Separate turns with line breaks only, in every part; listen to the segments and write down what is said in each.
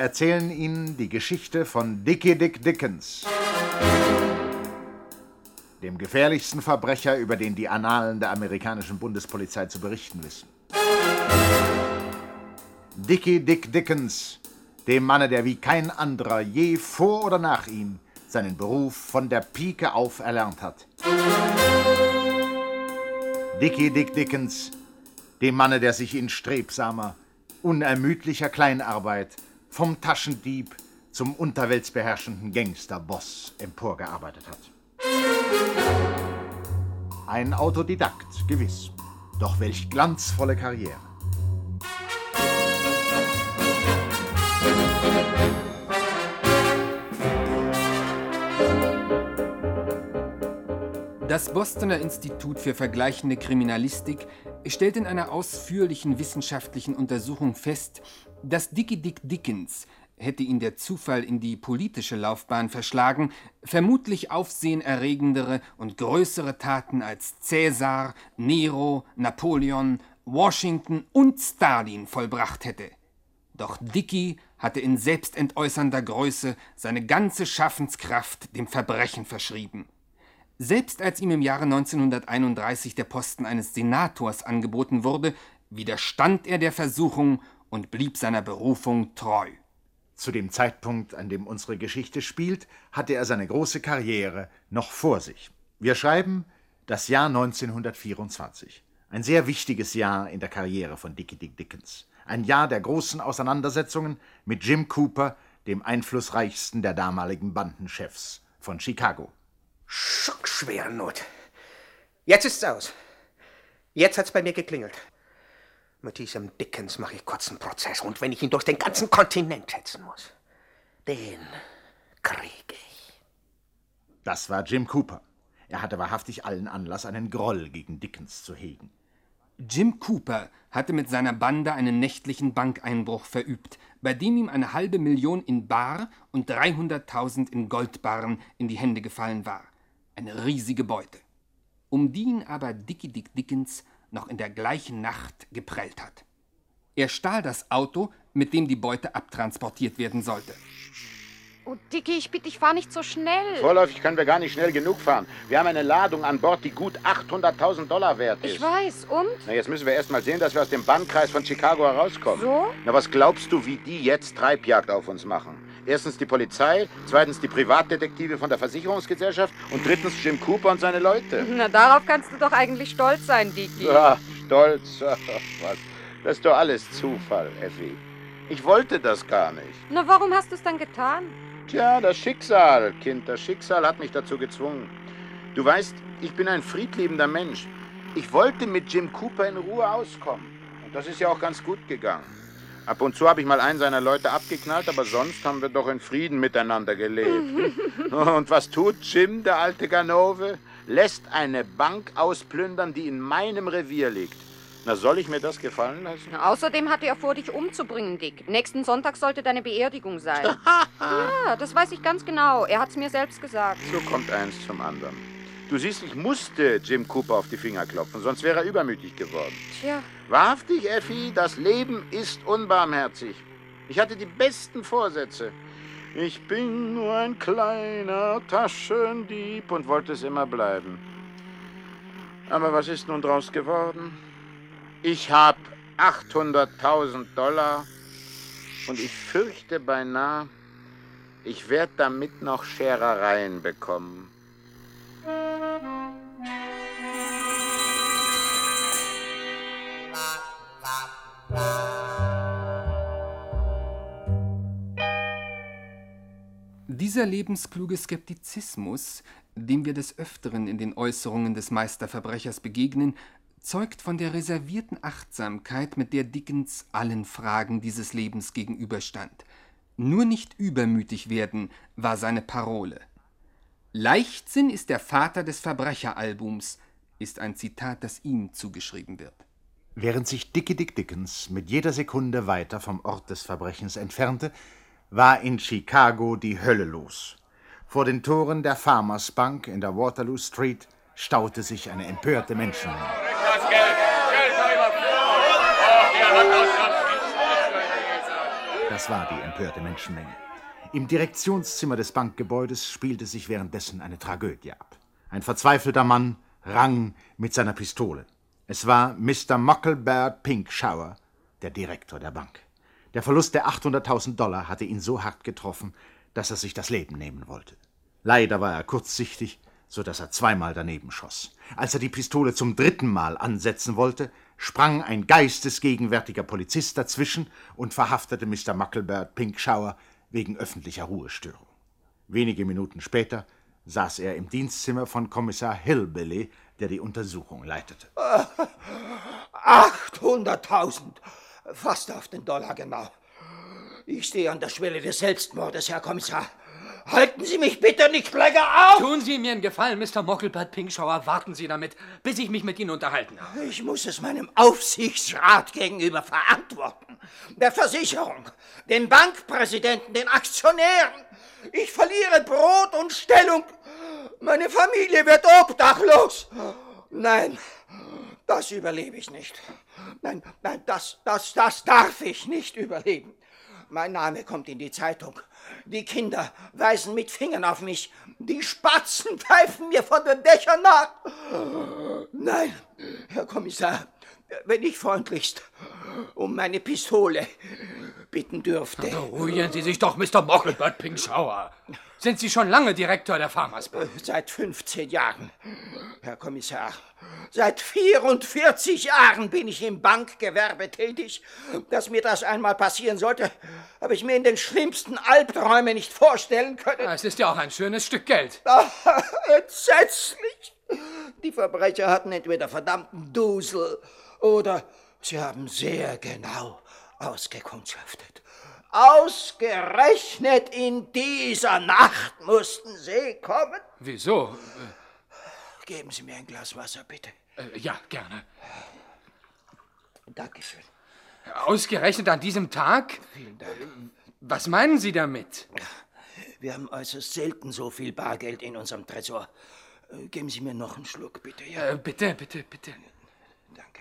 erzählen Ihnen die Geschichte von Dickie Dick Dickens, dem gefährlichsten Verbrecher, über den die Annalen der amerikanischen Bundespolizei zu berichten wissen. Dickie Dick Dickens, dem Manne, der wie kein anderer je vor oder nach ihm seinen Beruf von der Pike auf erlernt hat. Dickie Dick Dickens, dem Manne, der sich in strebsamer, unermüdlicher Kleinarbeit vom Taschendieb zum unterweltsbeherrschenden Gangsterboss emporgearbeitet hat. Ein Autodidakt, gewiss, doch welch glanzvolle Karriere.
Das Bostoner Institut für vergleichende Kriminalistik stellt in einer ausführlichen wissenschaftlichen Untersuchung fest, dass Dickie Dick Dickens, hätte ihn der Zufall in die politische Laufbahn verschlagen, vermutlich aufsehenerregendere und größere Taten als Cäsar, Nero, Napoleon, Washington und Stalin vollbracht hätte. Doch Dickie hatte in selbstentäußernder Größe seine ganze Schaffenskraft dem Verbrechen verschrieben. Selbst als ihm im Jahre 1931 der Posten eines Senators angeboten wurde, widerstand er der Versuchung und blieb seiner Berufung treu.
Zu dem Zeitpunkt, an dem unsere Geschichte spielt, hatte er seine große Karriere noch vor sich. Wir schreiben das Jahr 1924. Ein sehr wichtiges Jahr in der Karriere von Dickie Dick Dickens. Ein Jahr der großen Auseinandersetzungen mit Jim Cooper, dem einflussreichsten der damaligen Bandenchefs von Chicago.
Schockschwere Not. Jetzt ist's aus. Jetzt hat's bei mir geklingelt. Mit diesem Dickens mache ich kurz einen Prozess. Und wenn ich ihn durch den ganzen Kontinent hetzen muss, den krieg ich.
Das war Jim Cooper. Er hatte wahrhaftig allen Anlass, einen Groll gegen Dickens zu hegen.
Jim Cooper hatte mit seiner Bande einen nächtlichen Bankeinbruch verübt, bei dem ihm 500.000 in Bar und 300.000 in Goldbarren in die Hände gefallen war. Eine riesige Beute, um die ihn aber Dickie Dick Dickens noch in der gleichen Nacht geprellt hat. Er stahl das Auto, mit dem die Beute abtransportiert werden sollte.
Oh, Dickie, ich bitte, ich fahr nicht so schnell.
Vorläufig können wir gar nicht schnell genug fahren. Wir haben eine Ladung an Bord, die gut $800.000 wert ist.
Ich weiß, und?
Na, jetzt müssen wir erst mal sehen, dass wir aus dem Bannkreis von Chicago herauskommen.
So?
Na, was glaubst du, wie die jetzt Treibjagd auf uns machen? Erstens die Polizei, zweitens die Privatdetektive von der Versicherungsgesellschaft und drittens Jim Cooper und seine Leute.
Na, darauf kannst du doch eigentlich stolz sein, Dickie.
Ja, stolz. Was? Das ist doch alles Zufall, Effi. Ich wollte das gar nicht.
Na, warum hast du es dann getan?
Tja, das Schicksal, Kind, das Schicksal hat mich dazu gezwungen. Du weißt, ich bin ein friedliebender Mensch. Ich wollte mit Jim Cooper in Ruhe auskommen. Und das ist ja auch ganz gut gegangen. Ab und zu habe ich mal einen seiner Leute abgeknallt, aber sonst haben wir doch in Frieden miteinander gelebt. Und was tut Jim, der alte Ganove? Lässt eine Bank ausplündern, die in meinem Revier liegt. Na, soll ich mir das gefallen lassen?
Na, außerdem hatte er vor, dich umzubringen, Dick. Nächsten Sonntag sollte deine Beerdigung sein. Ja, das weiß ich ganz genau. Er hat's mir selbst gesagt.
So kommt eins zum anderen. Du siehst, ich musste Jim Cooper auf die Finger klopfen, sonst wäre er übermütig geworden.
Tja.
Wahrhaftig, Effi, das Leben ist unbarmherzig. Ich hatte die besten Vorsätze. Ich bin nur ein kleiner Taschendieb und wollte es immer bleiben. Aber was ist nun draus geworden? Ich habe $800.000 und ich fürchte beinahe, ich werde damit noch Scherereien bekommen.
Dieser lebenskluge Skeptizismus, dem wir des Öfteren in den Äußerungen des Meisterverbrechers begegnen, zeugt von der reservierten Achtsamkeit, mit der Dickens allen Fragen dieses Lebens gegenüberstand. Nur nicht übermütig werden, war seine Parole. Leichtsinn ist der Vater des Verbrecheralbums, ist ein Zitat, das ihm zugeschrieben wird.
Während sich Dickie Dick Dickens mit jeder Sekunde weiter vom Ort des Verbrechens entfernte, war in Chicago die Hölle los. Vor den Toren der Farmers Bank in der Waterloo Street staute sich eine empörte Menschenmenge. Das war die empörte Menschenmenge. Im Direktionszimmer des Bankgebäudes spielte sich währenddessen eine Tragödie ab. Ein verzweifelter Mann rang mit seiner Pistole. Es war Mr. Mucklebird Pinkshower, der Direktor der Bank. Der Verlust der $800.000 hatte ihn so hart getroffen, dass er sich das Leben nehmen wollte. Leider war er kurzsichtig, so dass er zweimal daneben schoss. Als er die Pistole zum 3. Mal ansetzen wollte, sprang ein geistesgegenwärtiger Polizist dazwischen und verhaftete Mr. Mucklebird Pinkshower wegen öffentlicher Ruhestörung. Wenige Minuten später saß er im Dienstzimmer von Kommissar Hillbilly, der die Untersuchung leitete.
800.000, fast auf den Dollar genau. Ich stehe an der Schwelle des Selbstmordes, Herr Kommissar. Halten Sie mich bitte nicht länger auf!
Tun Sie mir einen Gefallen, Mr. Mucklebird Pinkshower. Warten Sie damit, bis ich mich mit Ihnen unterhalten habe.
Ich muss es meinem Aufsichtsrat gegenüber verantworten. Der Versicherung, den Bankpräsidenten, den Aktionären. Ich verliere Brot und Stellung. Meine Familie wird obdachlos. Nein, das überlebe ich nicht. Nein, das darf ich nicht überleben. Mein Name kommt in die Zeitung. Die Kinder weisen mit Fingern auf mich. Die Spatzen pfeifen mir von den Dächern nach. Nein, Herr Kommissar, wenn ich freundlichst um meine Pistole bitten dürfte.
Beruhigen Sie sich doch, Mr. Mucklebird Pinkshower. Sind Sie schon lange Direktor der Farmers Bank?
Seit 15 Jahren, Herr Kommissar. Seit 44 Jahren bin ich im Bankgewerbe tätig. Dass mir das einmal passieren sollte, habe ich mir in den schlimmsten Albträumen nicht vorstellen können.
Es ist ja auch ein schönes Stück Geld.
Entsetzlich! Die Verbrecher hatten entweder verdammten Dusel oder sie haben sehr genau ausgekundschaftet. Ausgerechnet in dieser Nacht mussten Sie kommen.
Wieso?
Geben Sie mir ein Glas Wasser, bitte.
Ja, gerne.
Dankeschön.
Ausgerechnet an diesem Tag?
Vielen Dank.
Was meinen Sie damit?
Wir haben äußerst selten so viel Bargeld in unserem Tresor. Geben Sie mir noch einen Schluck, bitte. Ja?
Bitte.
Danke.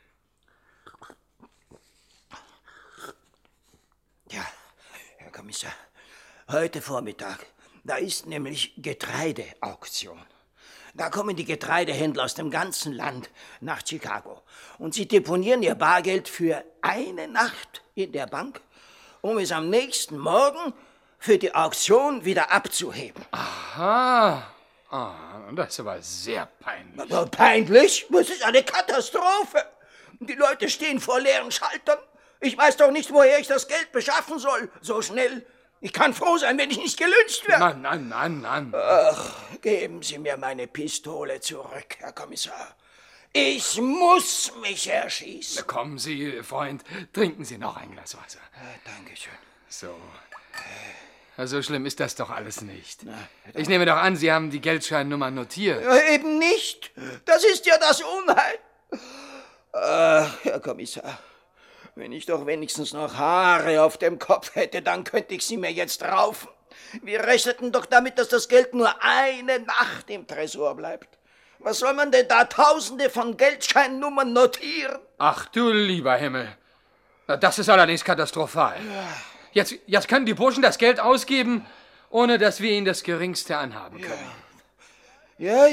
Ja, Herr Kommissar, heute Vormittag, da ist nämlich Getreideauktion. Da kommen die Getreidehändler aus dem ganzen Land nach Chicago und sie deponieren ihr Bargeld für eine Nacht in der Bank, um es am nächsten Morgen für die Auktion wieder abzuheben.
Aha. Das ist aber sehr peinlich.
Aber peinlich? Das ist eine Katastrophe. Die Leute stehen vor leeren Schaltern. Ich weiß doch nicht, woher ich das Geld beschaffen soll. So schnell. Ich kann froh sein, wenn ich nicht gelyncht werde.
Nein.
Ach, geben Sie mir meine Pistole zurück, Herr Kommissar. Ich muss mich erschießen.
Kommen Sie, Freund, trinken Sie noch ein Glas Wasser.
Dankeschön.
So. So schlimm ist das doch alles nicht. Ich nehme doch an, Sie haben die Geldscheinnummer notiert.
Eben nicht. Das ist ja das Unheil. Herr Kommissar, wenn ich doch wenigstens noch Haare auf dem Kopf hätte, dann könnte ich sie mir jetzt raufen. Wir rechneten doch damit, dass das Geld nur eine Nacht im Tresor bleibt. Was soll man denn da Tausende von Geldscheinnummern notieren?
Ach du lieber Himmel. Das ist allerdings katastrophal. Jetzt können die Burschen das Geld ausgeben, ohne dass wir ihnen das Geringste anhaben können.
Ja.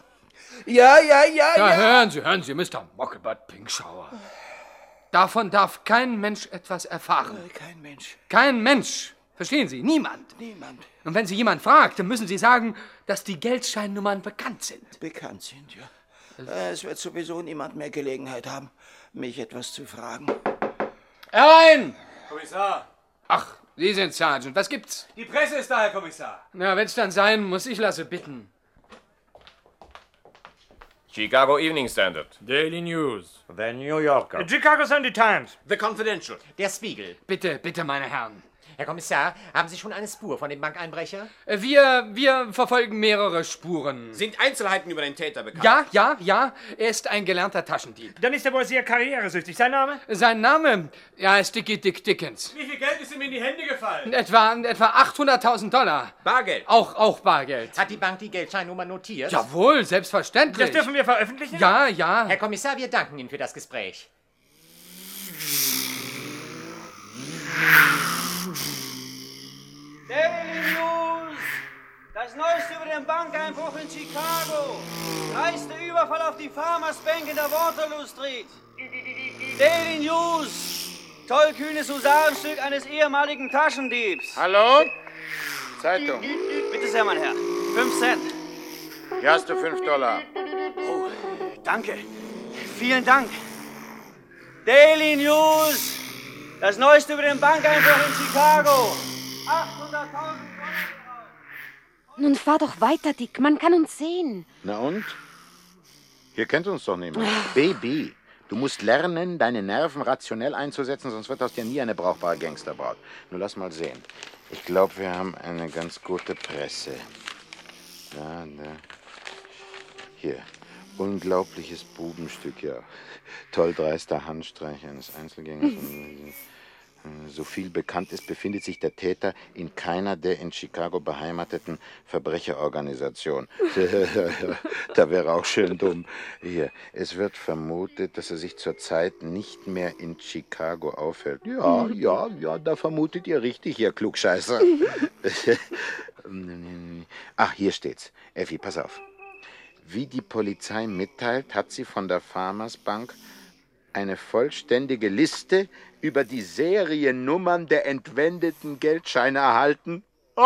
Hören Sie, Mr. Mucklebird Pinkshower. Davon darf kein Mensch etwas erfahren.
Kein Mensch.
Kein Mensch. Verstehen Sie? Niemand.
Niemand.
Und wenn Sie jemand fragt, dann müssen Sie sagen, dass die Geldscheinnummern bekannt sind.
Bekannt sind, ja. Es wird sowieso niemand mehr Gelegenheit haben, mich etwas zu fragen.
Herein!
Kommissar!
Ach, Sie sind Sergeant. Was gibt's?
Die Presse ist da, Herr Kommissar.
Na, wenn's dann sein muss, ich lasse bitten.
Chicago Evening Standard.
Daily News.
The New Yorker.
Chicago Sunday Times.
The Confidential. Der Spiegel.
Bitte, meine Herren.
Herr Kommissar, haben Sie schon eine Spur von dem Bankeinbrecher?
Wir verfolgen mehrere Spuren.
Sind Einzelheiten über den Täter bekannt?
Ja. Er ist ein gelernter Taschendieb.
Dann ist er wohl sehr karrieresüchtig. Sein Name?
Sein Name? Ja, ist Dickie Dick Dickens.
Wie viel Geld ist ihm in die Hände gefallen?
Etwa $800.000.
Bargeld?
Auch Bargeld.
Hat die Bank die Geldscheinnummer notiert?
Jawohl, selbstverständlich.
Das dürfen wir veröffentlichen?
Ja.
Herr Kommissar, wir danken Ihnen für das Gespräch.
Daily News! Das Neueste über den Bankeinbruch in Chicago. Dreiste Überfall auf die Farmers Bank in der Waterloo Street. Daily News! Tollkühnes Husarenstück eines ehemaligen Taschendiebs.
Hallo? Zeitung.
Bitte sehr, mein Herr. 5 Cent.
Hier hast du $5.
Oh, danke. Vielen Dank. Daily News! Das Neueste über den Bankeinbruch in Chicago. 800.000 $.
Nun fahr doch weiter, Dick. Man kann uns sehen.
Na und? Hier kennt uns doch niemand. Baby, du musst lernen, deine Nerven rationell einzusetzen, sonst wird aus dir nie eine brauchbare Gangsterbraut. Nur lass mal sehen. Ich glaube, wir haben eine ganz gute Presse. Da. Hier. Unglaubliches Bubenstück, ja. Toll dreister Handstreich eines Einzelgängers. So viel bekannt ist, befindet sich der Täter in keiner der in Chicago beheimateten Verbrecherorganisationen. Da wäre auch schön dumm. Hier, es wird vermutet, dass er sich zurzeit nicht mehr in Chicago aufhält. Ja, da vermutet ihr richtig, ihr Klugscheißer. Ach, hier steht's. Effi, pass auf. Wie die Polizei mitteilt, hat sie von der Farmers Bank eine vollständige Liste über die Seriennummern der entwendeten Geldscheine erhalten.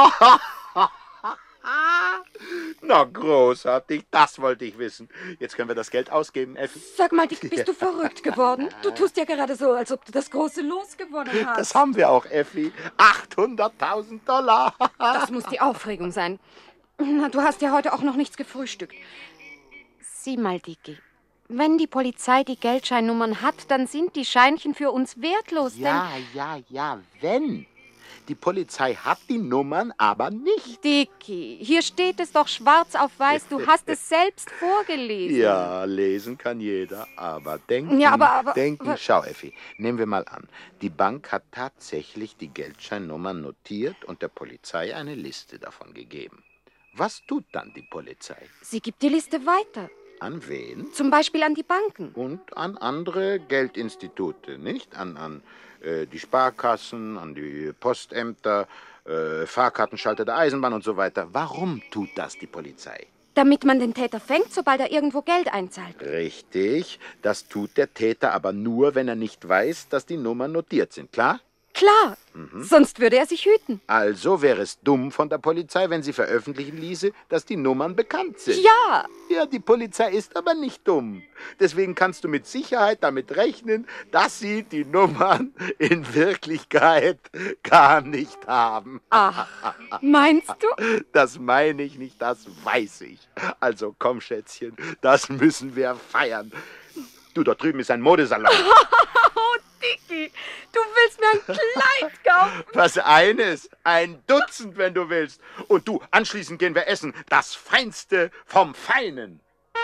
Na, großartig, das wollte ich wissen. Jetzt können wir das Geld ausgeben, Effi.
Sag mal, Dick, bist du verrückt geworden? Du tust ja gerade so, als ob du das große Los gewonnen hast.
Das haben wir auch, Effi. $800.000.
Das muss die Aufregung sein. Na, du hast ja heute auch noch nichts gefrühstückt. Sieh mal, Dicky. Wenn die Polizei die Geldscheinnummern hat, dann sind die Scheinchen für uns wertlos.
Ja, wenn. Die Polizei hat die Nummern, aber nicht.
Dicky, hier steht es doch schwarz auf weiß. Du hast es selbst vorgelesen.
Ja, lesen kann jeder, aber denken.
Ja, aber
denken. Schau, Effi, nehmen wir mal an. Die Bank hat tatsächlich die Geldscheinnummern notiert und der Polizei eine Liste davon gegeben. Was tut dann die Polizei?
Sie gibt die Liste weiter.
An wen?
Zum Beispiel an die Banken.
Und an andere Geldinstitute, nicht? An die Sparkassen, an die Postämter, Fahrkartenschalter der Eisenbahn und so weiter. Warum tut das die Polizei?
Damit man den Täter fängt, sobald er irgendwo Geld einzahlt.
Richtig. Das tut der Täter aber nur, wenn er nicht weiß, dass die Nummern notiert sind. Klar?
Klar, sonst würde er sich hüten.
Also wäre es dumm von der Polizei, wenn sie veröffentlichen ließe, dass die Nummern bekannt sind.
Ja!
Ja, die Polizei ist aber nicht dumm. Deswegen kannst du mit Sicherheit damit rechnen, dass sie die Nummern in Wirklichkeit gar nicht haben.
Ach, meinst du?
Das meine ich nicht, das weiß ich. Also komm, Schätzchen, das müssen wir feiern. Du, dort drüben ist ein Modesalon.
Oh, Dicky, du willst mir ein Kleid kaufen?
Was eines? 1 Dutzend, wenn du willst. Und du, anschließend gehen wir essen. Das Feinste vom Feinen.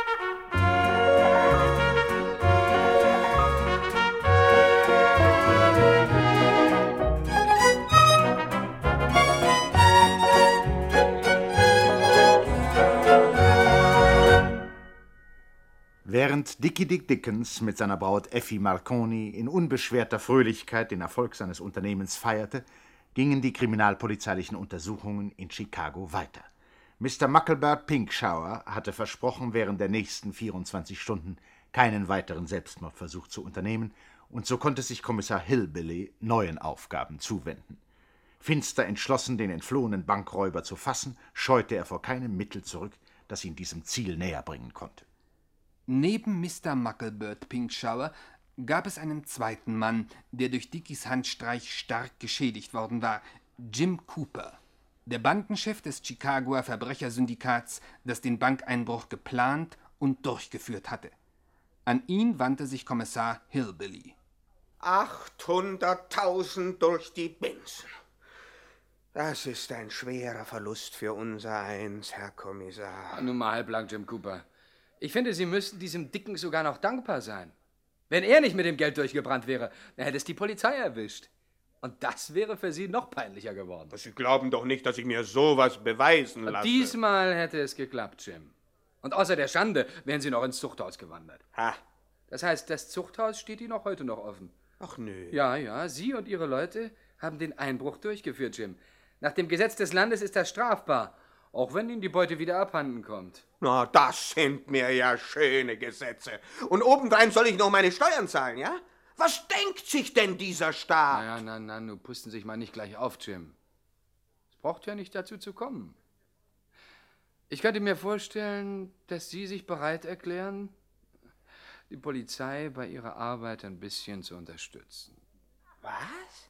Während Dickie Dick Dickens mit seiner Braut Effie Marconi in unbeschwerter Fröhlichkeit den Erfolg seines Unternehmens feierte, gingen die kriminalpolizeilichen Untersuchungen in Chicago weiter. Mr. Mucklebird Pinkshower hatte versprochen, während der nächsten 24 Stunden keinen weiteren Selbstmordversuch zu unternehmen, und so konnte sich Kommissar Hillbilly neuen Aufgaben zuwenden. Finster entschlossen, den entflohenen Bankräuber zu fassen, scheute er vor keinem Mittel zurück, das ihn diesem Ziel näher bringen konnte.
Neben Mr. Mucklebird Pinkshower gab es einen zweiten Mann, der durch Dickies Handstreich stark geschädigt worden war, Jim Cooper, der Bandenchef des Chicagoer Verbrechersyndikats, das den Bankeinbruch geplant und durchgeführt hatte. An ihn wandte sich Kommissar Hillbilly.
800.000 durch die Binsen. Das ist ein schwerer Verlust für unser Eins, Herr Kommissar.
Nun mal halblang, Jim Cooper. Ich finde, Sie müssten diesem Dicken sogar noch dankbar sein. Wenn er nicht mit dem Geld durchgebrannt wäre, dann hätte es die Polizei erwischt. Und das wäre für Sie noch peinlicher geworden.
Sie glauben doch nicht, dass ich mir sowas beweisen lasse.
Diesmal hätte es geklappt, Jim. Und außer der Schande wären Sie noch ins Zuchthaus gewandert.
Ha.
Das heißt, das Zuchthaus steht Ihnen auch heute noch offen.
Ach nö.
Ja, Sie und Ihre Leute haben den Einbruch durchgeführt, Jim. Nach dem Gesetz des Landes ist das strafbar, auch wenn ihm die Beute wieder abhanden kommt.
Na, das sind mir ja schöne Gesetze. Und obendrein soll ich noch meine Steuern zahlen, ja? Was denkt sich denn dieser Staat?
Na, nun pusten sich mal nicht gleich auf, Jim. Es braucht ja nicht dazu zu kommen. Ich könnte mir vorstellen, dass Sie sich bereit erklären, die Polizei bei ihrer Arbeit ein bisschen zu unterstützen.
Was?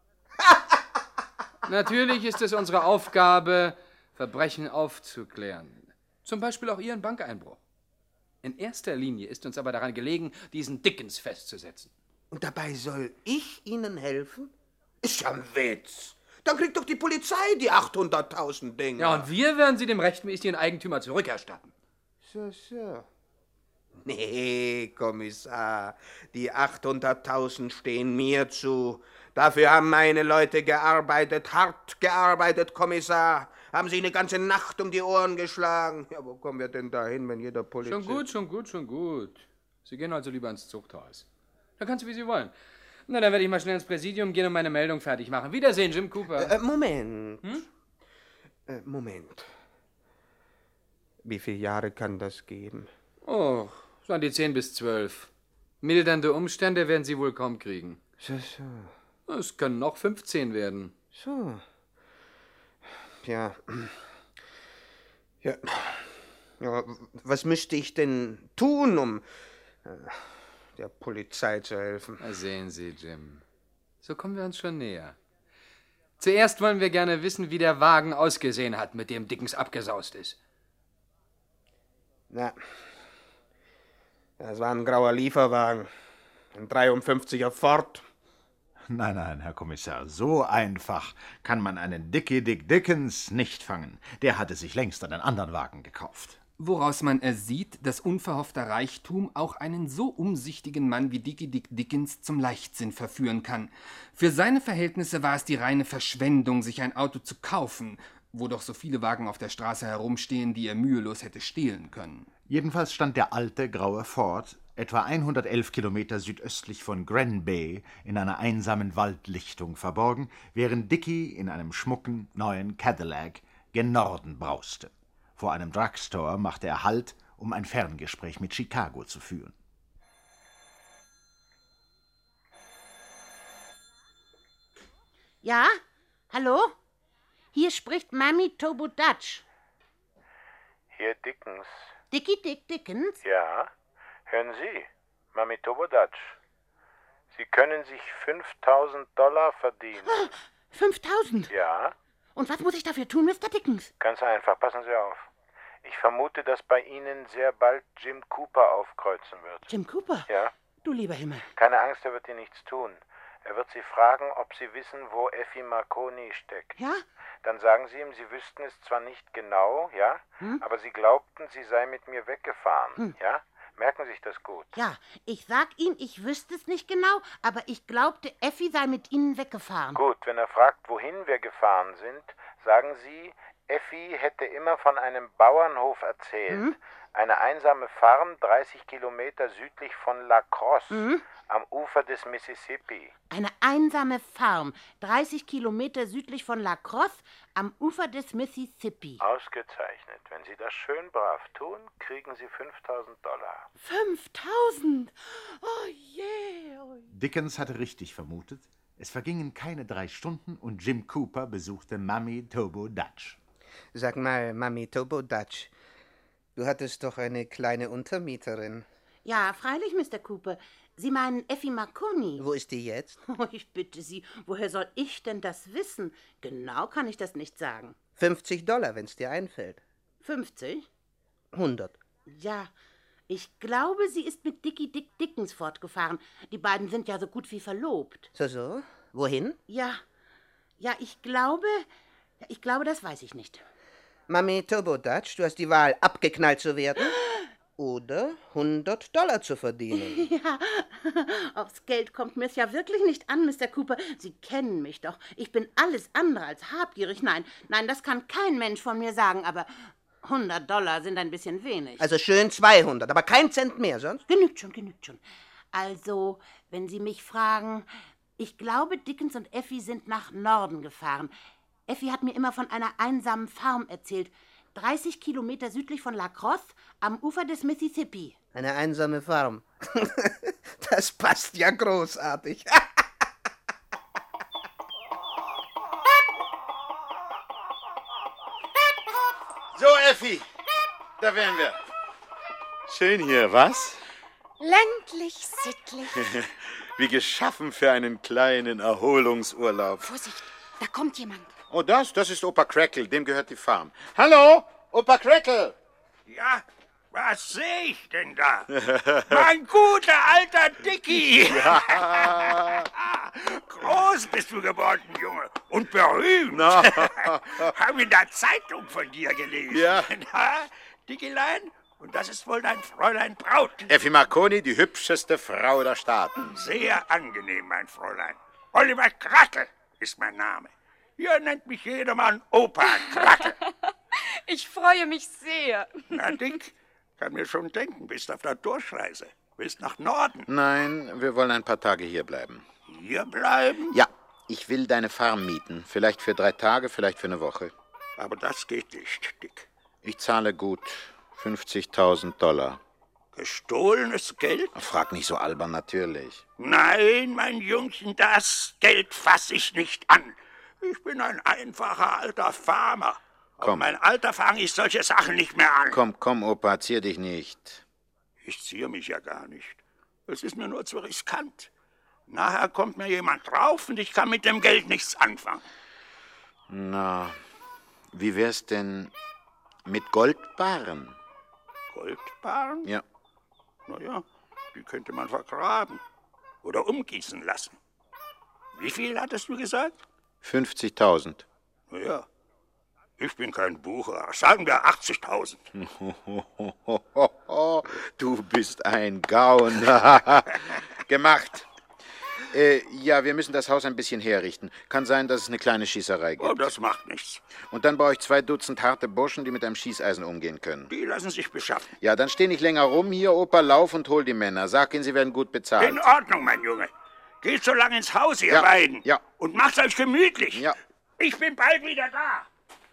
Natürlich ist es unsere Aufgabe, Verbrechen aufzuklären. Zum Beispiel auch Ihren Bankeinbruch. In erster Linie ist uns aber daran gelegen, diesen Dickens festzusetzen.
Und dabei soll ich Ihnen helfen? Ist ja ein Witz. Dann kriegt doch die Polizei die 800.000 Dinger.
Ja, und wir werden sie dem rechtmäßigen Eigentümer zurückerstatten.
So. Nee, Kommissar, die 800.000 stehen mir zu. Dafür haben meine Leute gearbeitet, hart gearbeitet, Kommissar. Haben sich eine ganze Nacht um die Ohren geschlagen. Ja, wo kommen wir denn dahin, wenn jeder Polizist...
Schon gut. Sie gehen also lieber ins Zuchthaus. Da kannst du, wie Sie wollen. Na, dann werde ich mal schnell ins Präsidium gehen und meine Meldung fertig machen. Wiedersehen, Jim Cooper.
Moment. Moment. Wie viele Jahre kann das geben?
Oh, so an die 10 bis 12. Mildernde Umstände werden Sie wohl kaum kriegen.
So.
Es können noch 15 werden.
So. Ja, was müsste ich denn tun, um der Polizei zu helfen?
Na, sehen Sie, Jim. So kommen wir uns schon näher. Zuerst wollen wir gerne wissen, wie der Wagen ausgesehen hat, mit dem Dickens abgesaust ist.
Na, das war ein grauer Lieferwagen. Ein 53er Ford.
Nein, Herr Kommissar, so einfach kann man einen Dickie Dick Dickens nicht fangen. Der hatte sich längst einen anderen Wagen gekauft.
Woraus man ersieht, dass unverhoffter Reichtum auch einen so umsichtigen Mann wie Dickie Dick Dickens zum Leichtsinn verführen kann. Für seine Verhältnisse war es die reine Verschwendung, sich ein Auto zu kaufen, wo doch so viele Wagen auf der Straße herumstehen, die er mühelos hätte stehlen können.
Jedenfalls stand der alte, graue Ford etwa 111 Kilometer südöstlich von Granby in einer einsamen Waldlichtung verborgen, während Dickie in einem schmucken, neuen Cadillac gen Norden brauste. Vor einem Drugstore machte er Halt, um ein Ferngespräch mit Chicago zu führen.
Ja? Hallo? Hier spricht Mami Tobo Dutch.
Hier Dickens.
Dickie Dick Dickens?
Ja, hören Sie, Mami Tobo Dutch. Sie können sich $5.000 verdienen.
5.000?
Ja?
Und was muss ich dafür tun, Mr. Dickens?
Ganz einfach, passen Sie auf. Ich vermute, dass bei Ihnen sehr bald Jim Cooper aufkreuzen wird.
Jim Cooper?
Ja.
Du lieber Himmel.
Keine Angst, er wird Ihnen nichts tun. Er wird Sie fragen, ob Sie wissen, wo Effie Marconi steckt.
Ja?
Dann sagen Sie ihm, Sie wüssten es zwar nicht genau, ja, aber Sie glaubten, sie sei mit mir weggefahren, ja? Merken Sie sich das gut.
Ja, ich sag ihm, ich wüsste es nicht genau, aber ich glaubte, Effi sei mit Ihnen weggefahren.
Gut, wenn er fragt, wohin wir gefahren sind, sagen Sie, Effi hätte immer von einem Bauernhof erzählt. Eine einsame Farm 30 Kilometer südlich von La Crosse, am Ufer des Mississippi.
Eine einsame Farm, 30 Kilometer südlich von La Crosse, am Ufer des Mississippi.
Ausgezeichnet. Wenn Sie das schön brav tun, kriegen Sie $5.000.
5.000? Oh je. Oh je.
Dickens hatte richtig vermutet. Es vergingen keine 3 Stunden und Jim Cooper besuchte Mami Tobo Dutch.
Sag mal, Mami Tobo Dutch, du hattest doch eine kleine Untermieterin.
Ja, freilich, Mr. Cooper. Sie meinen Effie Marconi.
Wo ist die jetzt?
Oh, ich bitte Sie, woher soll ich denn das wissen? Genau kann ich das nicht sagen.
$50, wenn's dir einfällt.
50?
100.
Ja, ich glaube, sie ist mit Dickie Dick Dickens fortgefahren. Die beiden sind ja so gut wie verlobt.
So. Wohin?
Ja, ich glaube, das weiß ich nicht.
Mami Tobo Dutch, du hast die Wahl, abgeknallt zu werden oder $100 zu verdienen.
Ja, aufs Geld kommt mir's ja wirklich nicht an, Mr. Cooper. Sie kennen mich doch. Ich bin alles andere als habgierig. Nein, das kann kein Mensch von mir sagen, aber $100 sind ein bisschen wenig.
Also schön 200, aber kein Cent mehr sonst?
Genügt schon. Also, wenn Sie mich fragen, ich glaube, Dickens und Effie sind nach Norden gefahren. Effi hat mir immer von einer einsamen Farm erzählt. 30 Kilometer südlich von La Crosse am Ufer des Mississippi.
Eine einsame Farm. Das passt ja großartig.
So, Effi, da wären wir. Schön hier, was?
Ländlich, sittlich.
Wie geschaffen für einen kleinen Erholungsurlaub.
Vorsicht, da kommt jemand.
Oh, das ist Opa Crackle, dem gehört die Farm. Hallo, Opa Crackle.
Ja, was sehe ich denn da? Mein guter alter Dickie.
Ja.
Groß bist du geworden, Junge. Und berühmt.
Na.
Hab in der Zeitung von dir gelesen.
Ja.
Na, Dickelein? Und das ist wohl dein Fräulein Braut.
Effi Marconi, die hübscheste Frau der Staaten.
Sehr angenehm, mein Fräulein. Oliver Crackle ist mein Name. Hier nennt mich jedermann Opa Crackle.
Ich freue mich sehr.
Na, Dick, kann mir schon denken, bist auf der Durchreise. Willst nach Norden.
Nein, wir wollen ein paar Tage hier bleiben.
Hier bleiben?
Ja, ich will deine Farm mieten. Vielleicht für 3 Tage, vielleicht für eine Woche.
Aber das geht nicht, Dick.
Ich zahle gut. $50.000.
Gestohlenes Geld?
Frag nicht so albern, natürlich.
Nein, mein Jungchen, das Geld fasse ich nicht an. Ich bin ein einfacher alter Farmer.
Komm.
Auf mein Alter fange ich solche Sachen nicht mehr an.
Komm, Opa, zier dich nicht.
Ich ziehe mich ja gar nicht. Es ist mir nur zu riskant. Nachher kommt mir jemand drauf und ich kann mit dem Geld nichts anfangen.
Na, wie wär's denn mit Goldbarren?
Goldbarren?
Ja.
Naja, die könnte man vergraben oder umgießen lassen. Wie viel hattest du gesagt?
50.000.
Naja, ich bin kein Bucher. Sagen wir 80.000.
Du bist ein Gaun. Gemacht. Ja, wir müssen das Haus ein bisschen herrichten. Kann sein, dass es eine kleine Schießerei gibt.
Oh, das macht nichts.
Und dann brauche ich 2 Dutzend harte Burschen, die mit einem Schießeisen umgehen können.
Die lassen sich beschaffen.
Ja, dann steh nicht länger rum. Hier, Opa, lauf und hol die Männer. Sag ihnen, sie werden gut bezahlt.
In Ordnung, mein Junge. Geht so lange ins Haus, ihr beiden.
Ja.
Und macht's euch gemütlich.
Ja.
Ich bin bald wieder da.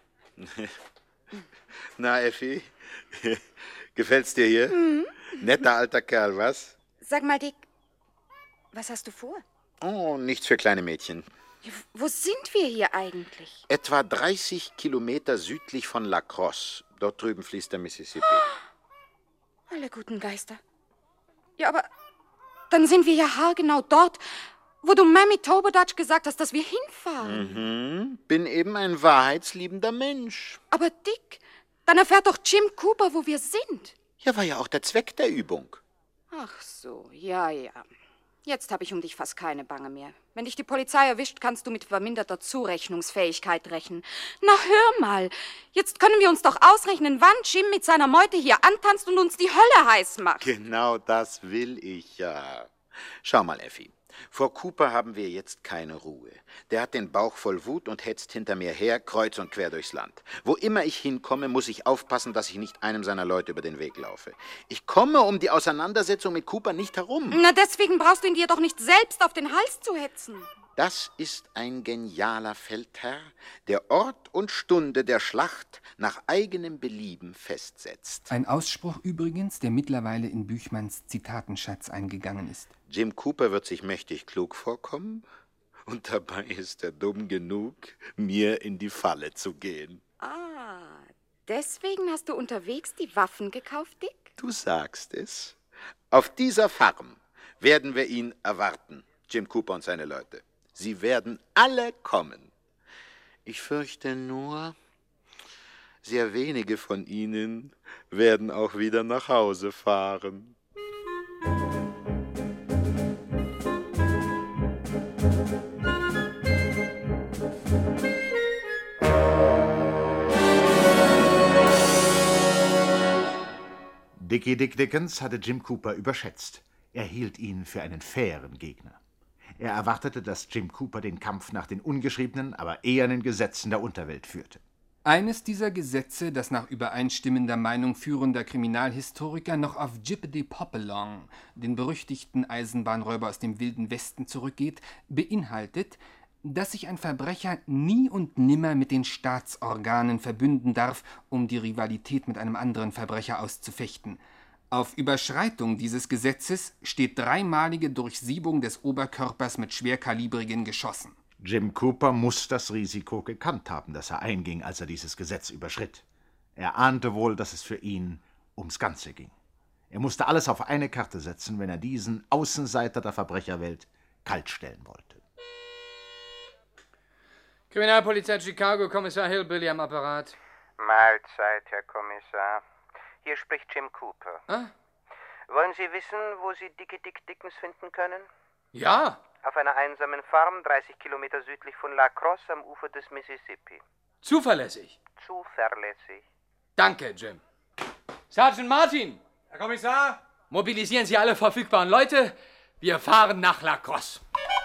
Na, Effi, gefällt's dir hier?
Mhm.
Netter alter Kerl, was?
Sag mal, Dick, was hast du vor?
Oh, nichts für kleine Mädchen.
Wo sind wir hier eigentlich?
Etwa 30 Kilometer südlich von La Crosse. Dort drüben fließt der Mississippi.
Alle guten Geister. Ja, aber dann sind wir ja haargenau dort, wo du Mammy Tobodatsch gesagt hast, dass wir hinfahren.
Bin eben ein wahrheitsliebender Mensch.
Aber Dick, dann erfährt doch Jim Cooper, wo wir sind.
Ja, war ja auch der Zweck der Übung.
Ach so, ja. Jetzt habe ich um dich fast keine Bange mehr. Wenn dich die Polizei erwischt, kannst du mit verminderter Zurechnungsfähigkeit rechnen. Na, hör mal. Jetzt können wir uns doch ausrechnen, wann Jim mit seiner Meute hier antanzt und uns die Hölle heiß macht.
Genau das will ich ja. Schau mal, Effi. Vor Cooper haben wir jetzt keine Ruhe. Der hat den Bauch voll Wut und hetzt hinter mir her, kreuz und quer durchs Land. Wo immer ich hinkomme, muss ich aufpassen, dass ich nicht einem seiner Leute über den Weg laufe. Ich komme um die Auseinandersetzung mit Cooper nicht herum.
Na, deswegen brauchst du ihn dir doch nicht selbst auf den Hals zu hetzen.
Das ist ein genialer Feldherr, der Ort und Stunde der Schlacht nach eigenem Belieben festsetzt.
Ein Ausspruch übrigens, der mittlerweile in Büchmanns Zitatenschatz eingegangen ist.
Jim Cooper wird sich mächtig klug vorkommen und dabei ist er dumm genug, mir in die Falle zu gehen.
Ah, deswegen hast du unterwegs die Waffen gekauft, Dick?
Du sagst es. Auf dieser Farm werden wir ihn erwarten, Jim Cooper und seine Leute. Sie werden alle kommen. Ich fürchte nur, sehr wenige von ihnen werden auch wieder nach Hause fahren.
Dickie Dick Dickens hatte Jim Cooper überschätzt. Er hielt ihn für einen fairen Gegner. Er erwartete, dass Jim Cooper den Kampf nach den ungeschriebenen, aber ehernen Gesetzen der Unterwelt führte.
Eines dieser Gesetze, das nach übereinstimmender Meinung führender Kriminalhistoriker noch auf Gyp de Popelong, den berüchtigten Eisenbahnräuber aus dem Wilden Westen, zurückgeht, beinhaltet: dass sich ein Verbrecher nie und nimmer mit den Staatsorganen verbünden darf, um die Rivalität mit einem anderen Verbrecher auszufechten. Auf Überschreitung dieses Gesetzes steht 3-malige Durchsiebung des Oberkörpers mit schwerkalibrigen Geschossen.
Jim Cooper muss das Risiko gekannt haben, das er einging, als er dieses Gesetz überschritt. Er ahnte wohl, dass es für ihn ums Ganze ging. Er musste alles auf eine Karte setzen, wenn er diesen Außenseiter der Verbrecherwelt kaltstellen wollte.
Kriminalpolizei Chicago, Kommissar Hillbilly am Apparat.
Mahlzeit, Herr Kommissar. Hier spricht Jim Cooper.
Ah?
Wollen Sie wissen, wo Sie Dickie Dick Dickens finden können?
Ja.
Auf einer einsamen Farm, 30 Kilometer südlich von La Crosse am Ufer des Mississippi.
Zuverlässig.
Zuverlässig.
Danke, Jim. Sergeant Martin.
Herr Kommissar.
Mobilisieren Sie alle verfügbaren Leute. Wir fahren nach La Crosse.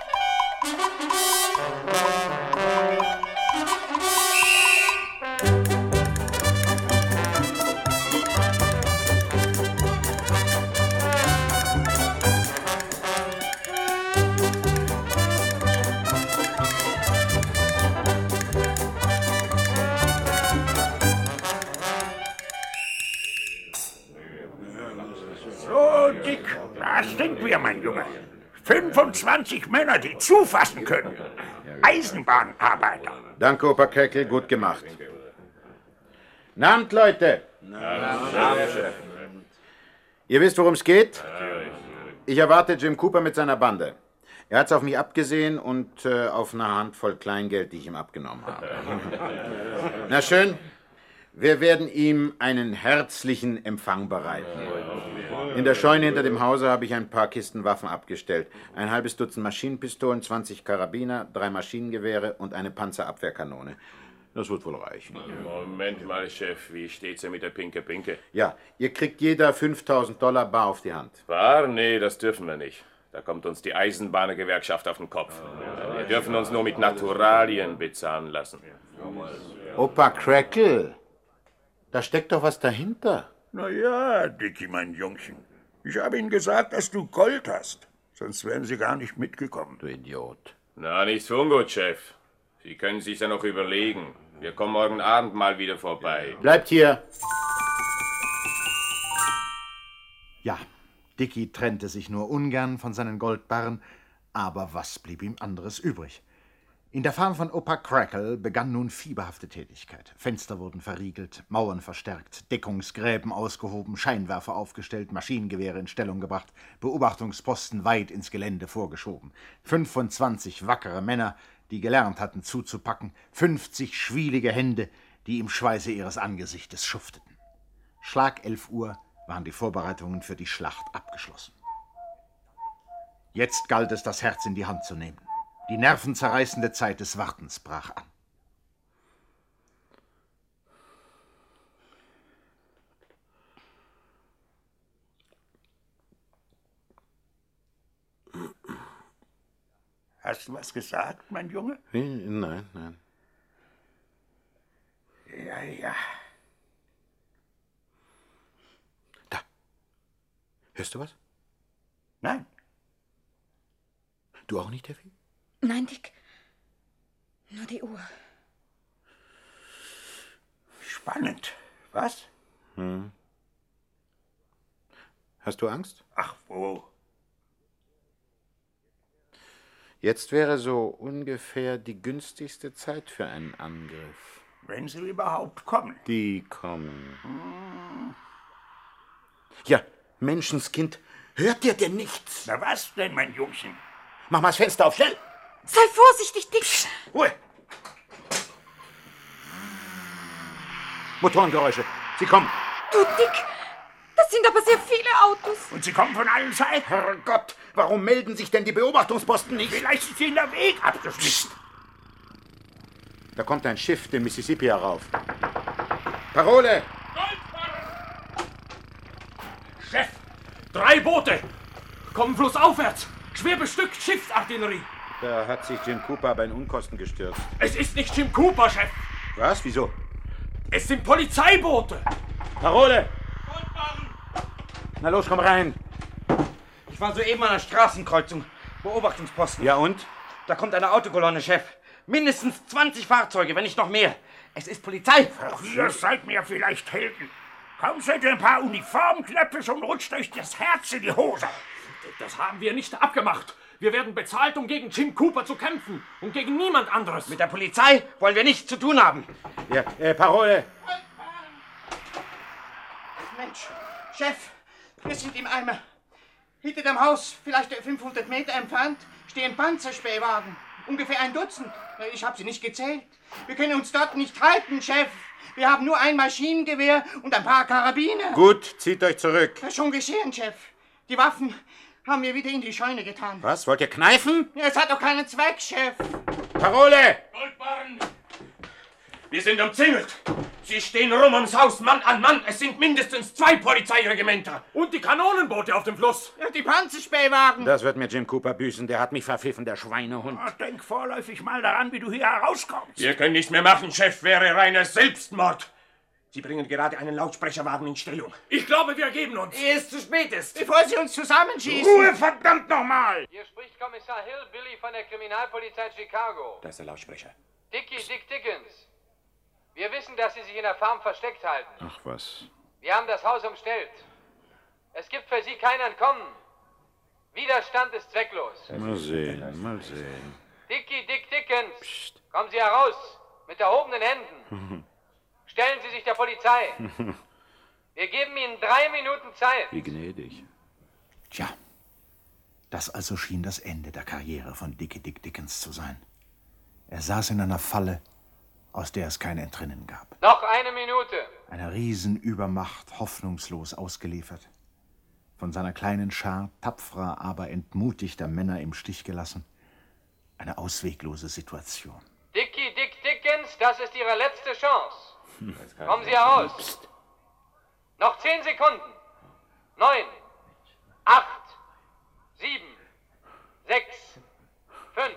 So, Dick, da sind wir, mein Junge. 25 Männer, die zufassen können. Eisenbahnarbeiter.
Danke, Opa Crackle, gut gemacht. Namt, Leute. Ihr wisst, worum es geht? Ich erwarte Jim Cooper mit seiner Bande. Er hat es auf mich abgesehen und auf eine Handvoll Kleingeld, die ich ihm abgenommen habe. Na schön, wir werden ihm einen herzlichen Empfang bereiten. In der Scheune hinter dem Hause habe ich ein paar Kisten Waffen abgestellt. Ein halbes Dutzend Maschinenpistolen, 20 Karabiner, 3 Maschinengewehre und eine Panzerabwehrkanone. Das wird wohl reichen.
Moment mal, Chef, wie steht's denn mit der Pinke?
Ja, ihr kriegt jeder $5.000 bar auf die Hand.
Bar? Nee, das dürfen wir nicht. Da kommt uns die Eisenbahngewerkschaft auf den Kopf. Wir dürfen uns nur mit Naturalien bezahlen lassen.
Opa Crackle, da steckt doch was dahinter.
Na ja, Dickie, mein Jungchen. Ich habe Ihnen gesagt, dass du Gold hast. Sonst wären Sie gar nicht mitgekommen.
Du Idiot.
Na, nichts für ungut, Chef. Sie können sich's ja noch überlegen. Wir kommen morgen Abend mal wieder vorbei.
Bleibt hier.
Ja, Dickie trennte sich nur ungern von seinen Goldbarren, aber was blieb ihm anderes übrig? In der Farm von Opa Crackle begann nun fieberhafte Tätigkeit. Fenster wurden verriegelt, Mauern verstärkt, Deckungsgräben ausgehoben, Scheinwerfer aufgestellt, Maschinengewehre in Stellung gebracht, Beobachtungsposten weit ins Gelände vorgeschoben. 25 wackere Männer, die gelernt hatten zuzupacken, 50 schwielige Hände, die im Schweiße ihres Angesichtes schufteten. Schlag 11 Uhr waren die Vorbereitungen für die Schlacht abgeschlossen. Jetzt galt es, das Herz in die Hand zu nehmen. Die nervenzerreißende Zeit des Wartens brach an.
Hast du was gesagt, mein Junge?
Nein.
Ja.
Da. Hörst du was?
Nein.
Du auch nicht, Steffi?
Nein, Dick. Nur die Uhr.
Spannend. Was?
Hast du Angst?
Ach, wo?
Jetzt wäre so ungefähr die günstigste Zeit für einen Angriff.
Wenn sie überhaupt kommen.
Die kommen. Ja, Menschenskind, hört dir denn nichts?
Na was denn, mein Jungchen?
Mach mal das Fenster auf, schnell!
Sei vorsichtig, Dick!
Psst, Ruhe! Motorengeräusche, sie kommen.
Du, Dick, das sind aber sehr viele Autos.
Und sie kommen von allen Seiten.
Herrgott, warum melden sich denn die Beobachtungsposten nicht?
Vielleicht ist ihnen der Weg abgeschnitten.
Da kommt ein Schiff den Mississippi herauf. Parole!
Chef, 3 Boote. Kommen flussaufwärts. Schwer bestückt Schiffsartillerie.
Da hat sich Jim Cooper aber in Unkosten gestürzt.
Es ist nicht Jim Cooper, Chef.
Was? Wieso?
Es sind Polizeiboote.
Parole! Na los, komm rein.
Ich war soeben an der Straßenkreuzung. Beobachtungsposten.
Ja und?
Da kommt eine Autokolonne, Chef. Mindestens 20 Fahrzeuge, wenn nicht noch mehr. Es ist Polizei.
Ach, ihr seid mir vielleicht Helden. Kaum seid ihr ein paar Uniformknöpfe, schon rutscht euch das Herz in die Hose.
Das haben wir nicht abgemacht. Wir werden bezahlt, um gegen Jim Cooper zu kämpfen und gegen niemand anderes.
Mit der Polizei wollen wir nichts zu tun haben.
Ja, Parole.
Mensch, Chef, wir sind im Eimer. Hinter dem Haus, vielleicht 500 Meter entfernt, stehen Panzerspähwagen. Ungefähr ein Dutzend. Ich habe sie nicht gezählt. Wir können uns dort nicht halten, Chef. Wir haben nur ein Maschinengewehr und ein paar Karabiner.
Gut, zieht euch zurück.
Schon geschehen, Chef. Die Waffen haben wir wieder in die Scheune getan.
Was, wollt ihr kneifen?
Ja, es hat doch keinen Zweck, Chef.
Parole!
Goldbarren! Wir sind umzingelt. Sie stehen rum ums Haus, Mann an Mann. Es sind mindestens 2 Polizeiregimenter. Und die Kanonenboote auf dem Fluss.
Ja, die Panzerspähwagen.
Das wird mir Jim Cooper büßen. Der hat mich verpfiffen, der Schweinehund.
Denk vorläufig mal daran, wie du hier herauskommst.
Wir können nichts mehr machen, Chef. Wäre reiner Selbstmord. Sie bringen gerade einen Lautsprecherwagen in Stellung. Ich glaube, wir ergeben uns.
Ehe es zu spät ist. Bevor sie uns zusammenschießen.
Ruhe, verdammt nochmal!
Hier spricht Kommissar Hillbilly von der Kriminalpolizei Chicago.
Da ist der Lautsprecher.
Dick Dickens. Wir wissen, dass Sie sich in der Farm versteckt halten.
Ach was.
Wir haben das Haus umstellt. Es gibt für Sie kein Entkommen. Widerstand ist zwecklos.
Mal sehen, mal sehen.
Dick Dickens. Psst. Kommen Sie heraus. Mit erhobenen Händen. Stellen Sie sich der Polizei. Wir geben Ihnen 3 Minuten Zeit.
Wie gnädig.
Tja, das also schien das Ende der Karriere von Dick Dickens zu sein. Er saß in einer Falle, aus der es kein Entrinnen gab.
Noch 1 Minute.
Einer Riesenübermacht, hoffnungslos ausgeliefert. Von seiner kleinen Schar tapferer, aber entmutigter Männer im Stich gelassen. Eine ausweglose Situation.
Dick Dickens, das ist Ihre letzte Chance. Kommen Sie heraus. Psst. Noch 10 Sekunden. 9, 8, 7, 6, 5,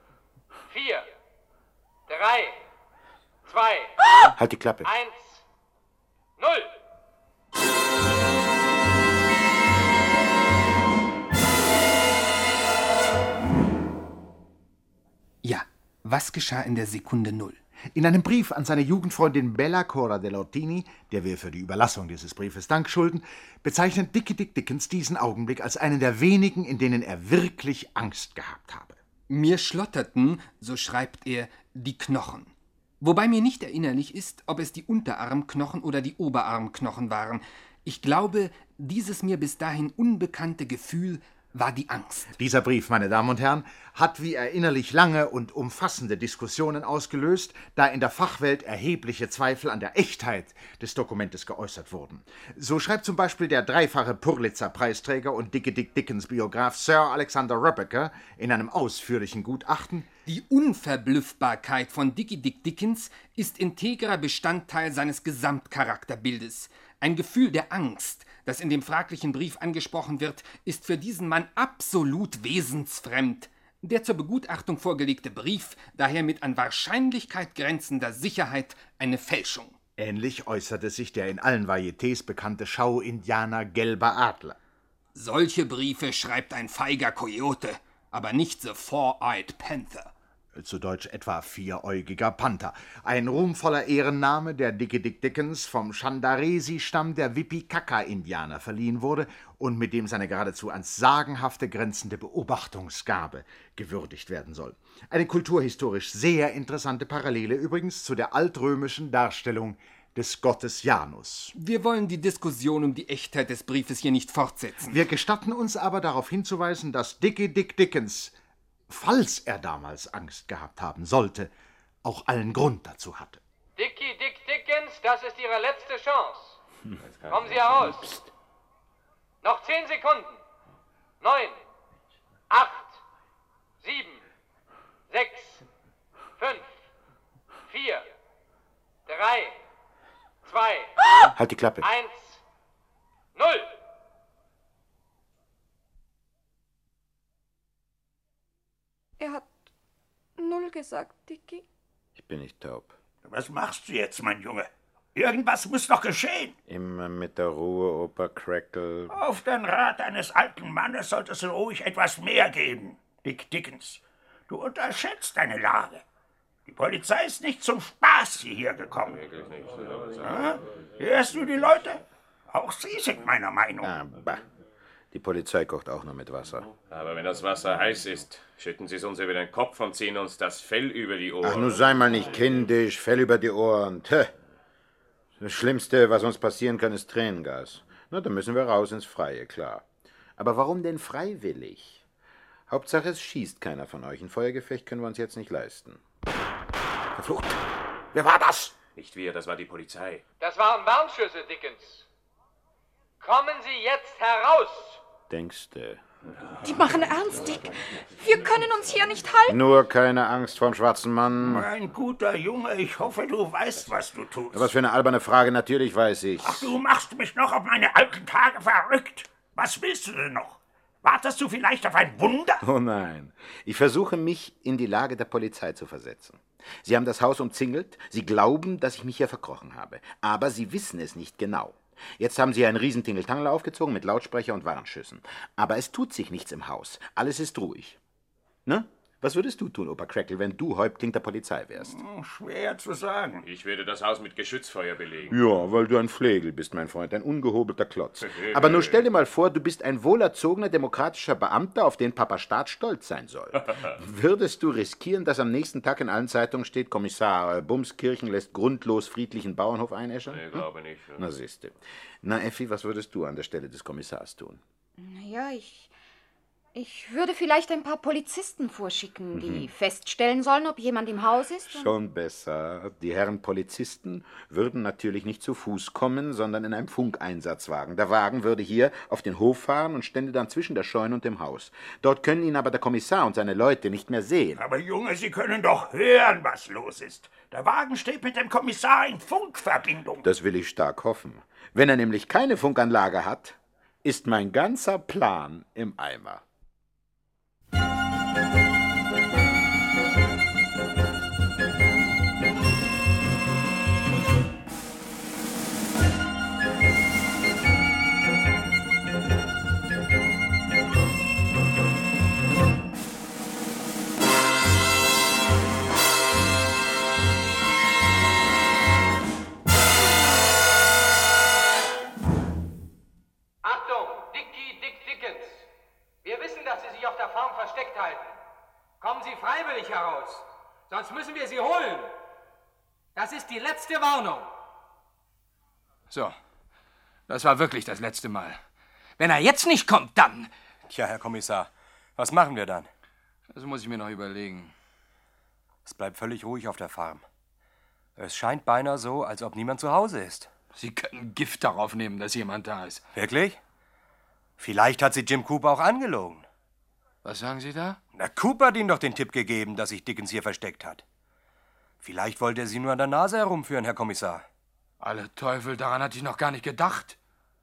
4, 3, 2,
Halt die Klappe.
1, 0.
Ja, was geschah in der Sekunde 0?
In einem Brief an seine Jugendfreundin Bella Cora dell'Ortini, der wir für die Überlassung dieses Briefes Dank schulden, bezeichnet Dick Dickens diesen Augenblick als einen der wenigen, in denen er wirklich Angst gehabt habe.
Mir schlotterten, so schreibt er, die Knochen. Wobei mir nicht erinnerlich ist, ob es die Unterarmknochen oder die Oberarmknochen waren. Ich glaube, dieses mir bis dahin unbekannte Gefühl war die Angst.
Dieser Brief, meine Damen und Herren, hat wie erinnerlich lange und umfassende Diskussionen ausgelöst, da in der Fachwelt erhebliche Zweifel an der Echtheit des Dokumentes geäußert wurden. So schreibt zum Beispiel der dreifache Pulitzer-Preisträger und Dick Dickens Biograf Sir Alexander Röppecker in einem ausführlichen Gutachten:
Die Unverblüffbarkeit von Dick Dickens ist integrer Bestandteil seines Gesamtcharakterbildes. Ein Gefühl der Angst, das in dem fraglichen Brief angesprochen wird, ist für diesen Mann absolut wesensfremd. Der zur Begutachtung vorgelegte Brief daher mit an Wahrscheinlichkeit grenzender Sicherheit eine Fälschung.
Ähnlich äußerte sich der in allen Varietés bekannte Schau-Indianer Gelber Adler.
Solche Briefe schreibt ein feiger Kojote, aber nicht the Four-Eyed Panther.
Zu Deutsch etwa vieräugiger Panther. Ein ruhmvoller Ehrenname, der Dick Dickens vom Chandaresi-Stamm der Wipikaka-Indianer verliehen wurde und mit dem seine geradezu ans Sagenhafte grenzende Beobachtungsgabe gewürdigt werden soll. Eine kulturhistorisch sehr interessante Parallele übrigens zu der altrömischen Darstellung des Gottes Janus.
Wir wollen die Diskussion um die Echtheit des Briefes hier nicht fortsetzen.
Wir gestatten uns aber darauf hinzuweisen, dass Dick Dickens, falls er damals Angst gehabt haben sollte, auch allen Grund dazu hatte.
Dick Dickens, das ist Ihre letzte Chance. Kommen Sie heraus. Psst. Noch 10 Sekunden. 9, 8, 7, 6, 5, 4, 3, 2,
Halt die Klappe.
1, 0.
Er hat 0 gesagt, Dicky.
Ich bin nicht taub.
Was machst du jetzt, mein Junge? Irgendwas muss doch geschehen.
Immer mit der Ruhe, Opa Crackle.
Auf den Rat eines alten Mannes sollte es ruhig etwas mehr geben, Dick Dickens. Du unterschätzt deine Lage. Die Polizei ist nicht zum Spaß hierher gekommen.
Wirklich nicht.
Ja? Hörst du die Leute? Auch sie sind meiner Meinung.
Aber die Polizei kocht auch nur mit Wasser.
Aber wenn das Wasser heiß ist, schütten Sie es uns über den Kopf und ziehen uns das Fell über die Ohren.
Ach, nun sei mal nicht kindisch, Fell über die Ohren. Tö. Das Schlimmste, was uns passieren kann, ist Tränengas. Na, dann müssen wir raus ins Freie, klar. Aber warum denn freiwillig? Hauptsache, es schießt keiner von euch. Ein Feuergefecht können wir uns jetzt nicht leisten.
Verflucht! Wer war das?
Nicht wir, das war die Polizei.
Das waren Warnschüsse, Dickens. Kommen Sie jetzt heraus!
Denkste.
Die machen ernst, Dick. Wir können uns hier nicht halten.
Nur keine Angst vorm schwarzen Mann.
Mein guter Junge, ich hoffe, du weißt, was du tust.
Was für eine alberne Frage, natürlich weiß ich's.
Ach, du machst mich noch auf meine alten Tage verrückt. Was willst du denn noch? Wartest du vielleicht auf ein Wunder?
Oh nein. Ich versuche, mich in die Lage der Polizei zu versetzen. Sie haben das Haus umzingelt. Sie glauben, dass ich mich hier verkrochen habe. Aber Sie wissen es nicht genau. Jetzt haben Sie einen riesen Tingeltangel aufgezogen mit Lautsprecher und Warnschüssen. Aber es tut sich nichts im Haus. Alles ist ruhig. Ne? Was würdest du tun, Opa Crackle, wenn du Häuptling der Polizei wärst?
Schwer zu sagen.
Ich würde das Haus mit Geschützfeuer belegen.
Ja, weil du ein Flegel bist, mein Freund, ein ungehobelter Klotz. Aber nur stell dir mal vor, du bist ein wohlerzogener demokratischer Beamter, auf den Papa Staat stolz sein soll. Würdest du riskieren, dass am nächsten Tag in allen Zeitungen steht, Kommissar Bumskirchen lässt grundlos friedlichen Bauernhof einäschern?
Nee, glaube nicht.
Na, siehste. Na, Effi, was würdest du an der Stelle des Kommissars tun?
Naja, ich würde vielleicht ein paar Polizisten vorschicken, die feststellen sollen, ob jemand im Haus ist.
Schon besser. Die Herren Polizisten würden natürlich nicht zu Fuß kommen, sondern in einem Funkeinsatzwagen. Der Wagen würde hier auf den Hof fahren und stände dann zwischen der Scheune und dem Haus. Dort können ihn aber der Kommissar und seine Leute nicht mehr sehen.
Aber Junge, Sie können doch hören, was los ist. Der Wagen steht mit dem Kommissar in Funkverbindung.
Das will ich stark hoffen. Wenn er nämlich keine Funkanlage hat, ist mein ganzer Plan im Eimer.
Wir wissen, dass Sie sich auf der Farm versteckt halten. Kommen Sie freiwillig heraus, sonst müssen wir Sie holen. Das ist die letzte Warnung.
So, das war wirklich das letzte Mal. Wenn er jetzt nicht kommt, dann...
Tja, Herr Kommissar, was machen wir dann?
Das muss ich mir noch überlegen.
Es bleibt völlig ruhig auf der Farm. Es scheint beinahe so, als ob niemand zu Hause ist.
Sie können Gift darauf nehmen, dass jemand da ist.
Wirklich? Vielleicht hat sie Jim Cooper auch angelogen.
Was sagen Sie da?
Na, Cooper hat Ihnen doch den Tipp gegeben, dass sich Dickens hier versteckt hat. Vielleicht wollte er Sie nur an der Nase herumführen, Herr Kommissar.
Alle Teufel, daran hatte ich noch gar nicht gedacht.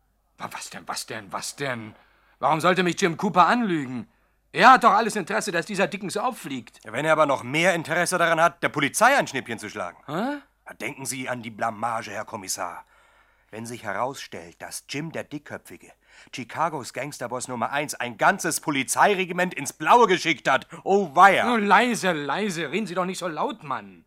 Was denn? Warum sollte mich Jim Cooper anlügen? Er hat doch alles Interesse, dass dieser Dickens auffliegt.
Wenn er aber noch mehr Interesse daran hat, der Polizei ein Schnippchen zu schlagen.
Hä?
Denken Sie an die Blamage, Herr Kommissar. Wenn sich herausstellt, dass Jim der Dickköpfige, Chicagos Gangsterboss Nummer 1, ein ganzes Polizeiregiment ins Blaue geschickt hat. Oh weia!
Nun leise, reden Sie doch nicht so laut, Mann.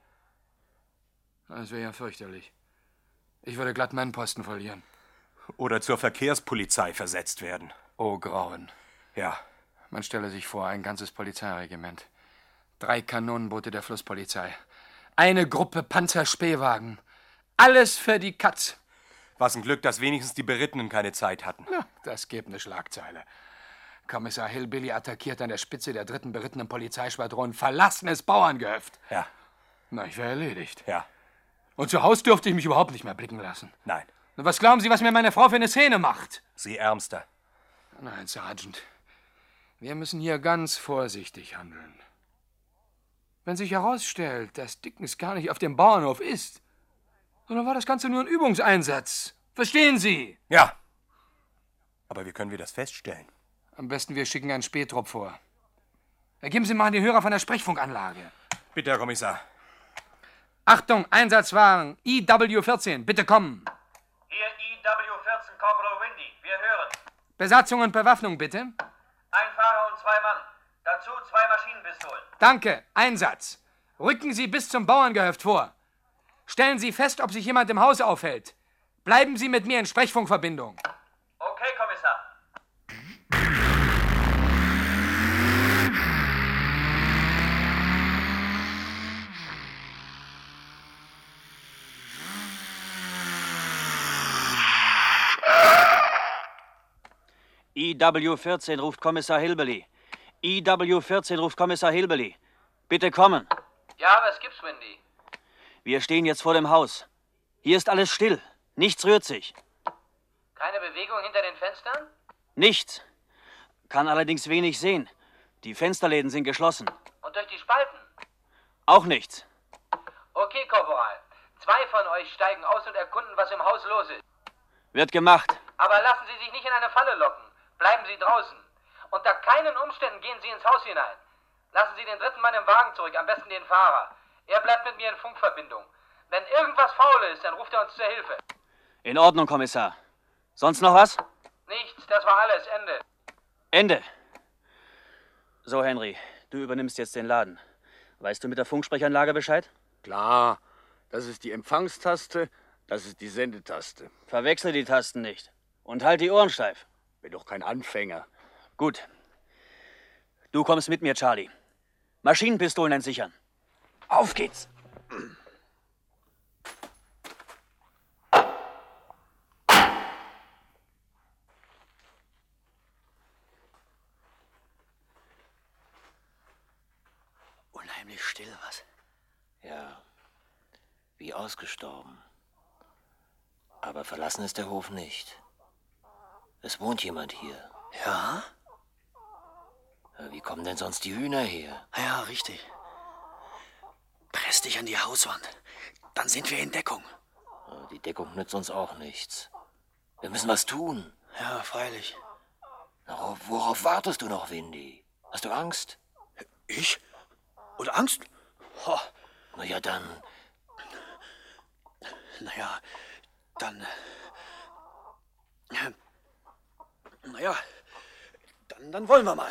Das wäre ja fürchterlich. Ich würde glatt meinen Posten verlieren.
Oder zur Verkehrspolizei versetzt werden.
Oh, Grauen.
Ja.
Man stelle sich vor, ein ganzes Polizeiregiment. 3 Kanonenboote der Flusspolizei. Eine Gruppe Panzerspähwagen. Alles für die Katz.
Was ein Glück, dass wenigstens die Berittenen keine Zeit hatten.
Ja, das gäbe eine Schlagzeile. Kommissar Hillbilly attackiert an der Spitze der 3. berittenen Polizeischwadron verlassenes Bauerngehöft.
Ja.
Na, ich wäre erledigt.
Ja.
Und zu Hause dürfte ich mich überhaupt nicht mehr blicken lassen.
Nein.
Na, was glauben Sie, was mir meine Frau für eine Szene macht?
Sie Ärmster.
Nein, Sergeant. Wir müssen hier ganz vorsichtig handeln. Wenn sich herausstellt, dass Dickens gar nicht auf dem Bauernhof ist, sondern war das Ganze nur ein Übungseinsatz. Verstehen Sie?
Ja. Aber wie können wir das feststellen?
Am besten, wir schicken einen Spähtrupp vor. Geben Sie mal den Hörer von der Sprechfunkanlage.
Bitte, Herr Kommissar.
Achtung, Einsatzwagen IW14, bitte kommen.
Hier IW14, Corporal Windy, wir hören.
Besatzung und Bewaffnung, bitte.
Ein Fahrer und 2 Mann. Dazu 2 Maschinenpistolen.
Danke. Einsatz. Rücken Sie bis zum Bauerngehöft vor. Stellen Sie fest, ob sich jemand im Haus aufhält. Bleiben Sie mit mir in Sprechfunkverbindung.
Okay, Kommissar.
IW14 ruft Kommissar Hilbely. IW14 ruft Kommissar Hilbely. Bitte kommen.
Ja, was gibt's, Wendy?
Wir stehen jetzt vor dem Haus. Hier ist alles still. Nichts rührt sich.
Keine Bewegung hinter den Fenstern?
Nichts. Kann allerdings wenig sehen. Die Fensterläden sind geschlossen.
Und durch die Spalten?
Auch nichts.
Okay, Korporal. 2 von euch steigen aus und erkunden, was im Haus los ist.
Wird gemacht.
Aber lassen Sie sich nicht in eine Falle locken. Bleiben Sie draußen. Unter keinen Umständen gehen Sie ins Haus hinein. Lassen Sie den 3. Mann im Wagen zurück, am besten den Fahrer. Er bleibt mit mir in Funkverbindung. Wenn irgendwas faul ist, dann ruft er uns zur Hilfe.
In Ordnung, Kommissar. Sonst noch was?
Nichts, das war alles. Ende.
Ende. So, Henry, du übernimmst jetzt den Laden. Weißt du mit der Funksprechanlage Bescheid?
Klar. Das ist die Empfangstaste, das ist die Sendetaste.
Verwechsel die Tasten nicht. Und halt die Ohren steif.
Bin doch kein Anfänger.
Gut. Du kommst mit mir, Charlie. Maschinenpistolen entsichern. Auf geht's.
Unheimlich still, was? Ja, wie ausgestorben. Aber verlassen ist der Hof nicht. Es wohnt jemand hier.
Ja?
Wie kommen denn sonst die Hühner her?
Ja, richtig. Press dich an die Hauswand. Dann sind wir in Deckung.
Die Deckung nützt uns auch nichts. Wir müssen was tun.
Ja, freilich.
Na, worauf wartest du noch, Windy? Hast du Angst?
Ich? Und Angst? Oh.
Na ja, dann.
Naja, dann. Naja, dann wollen wir mal.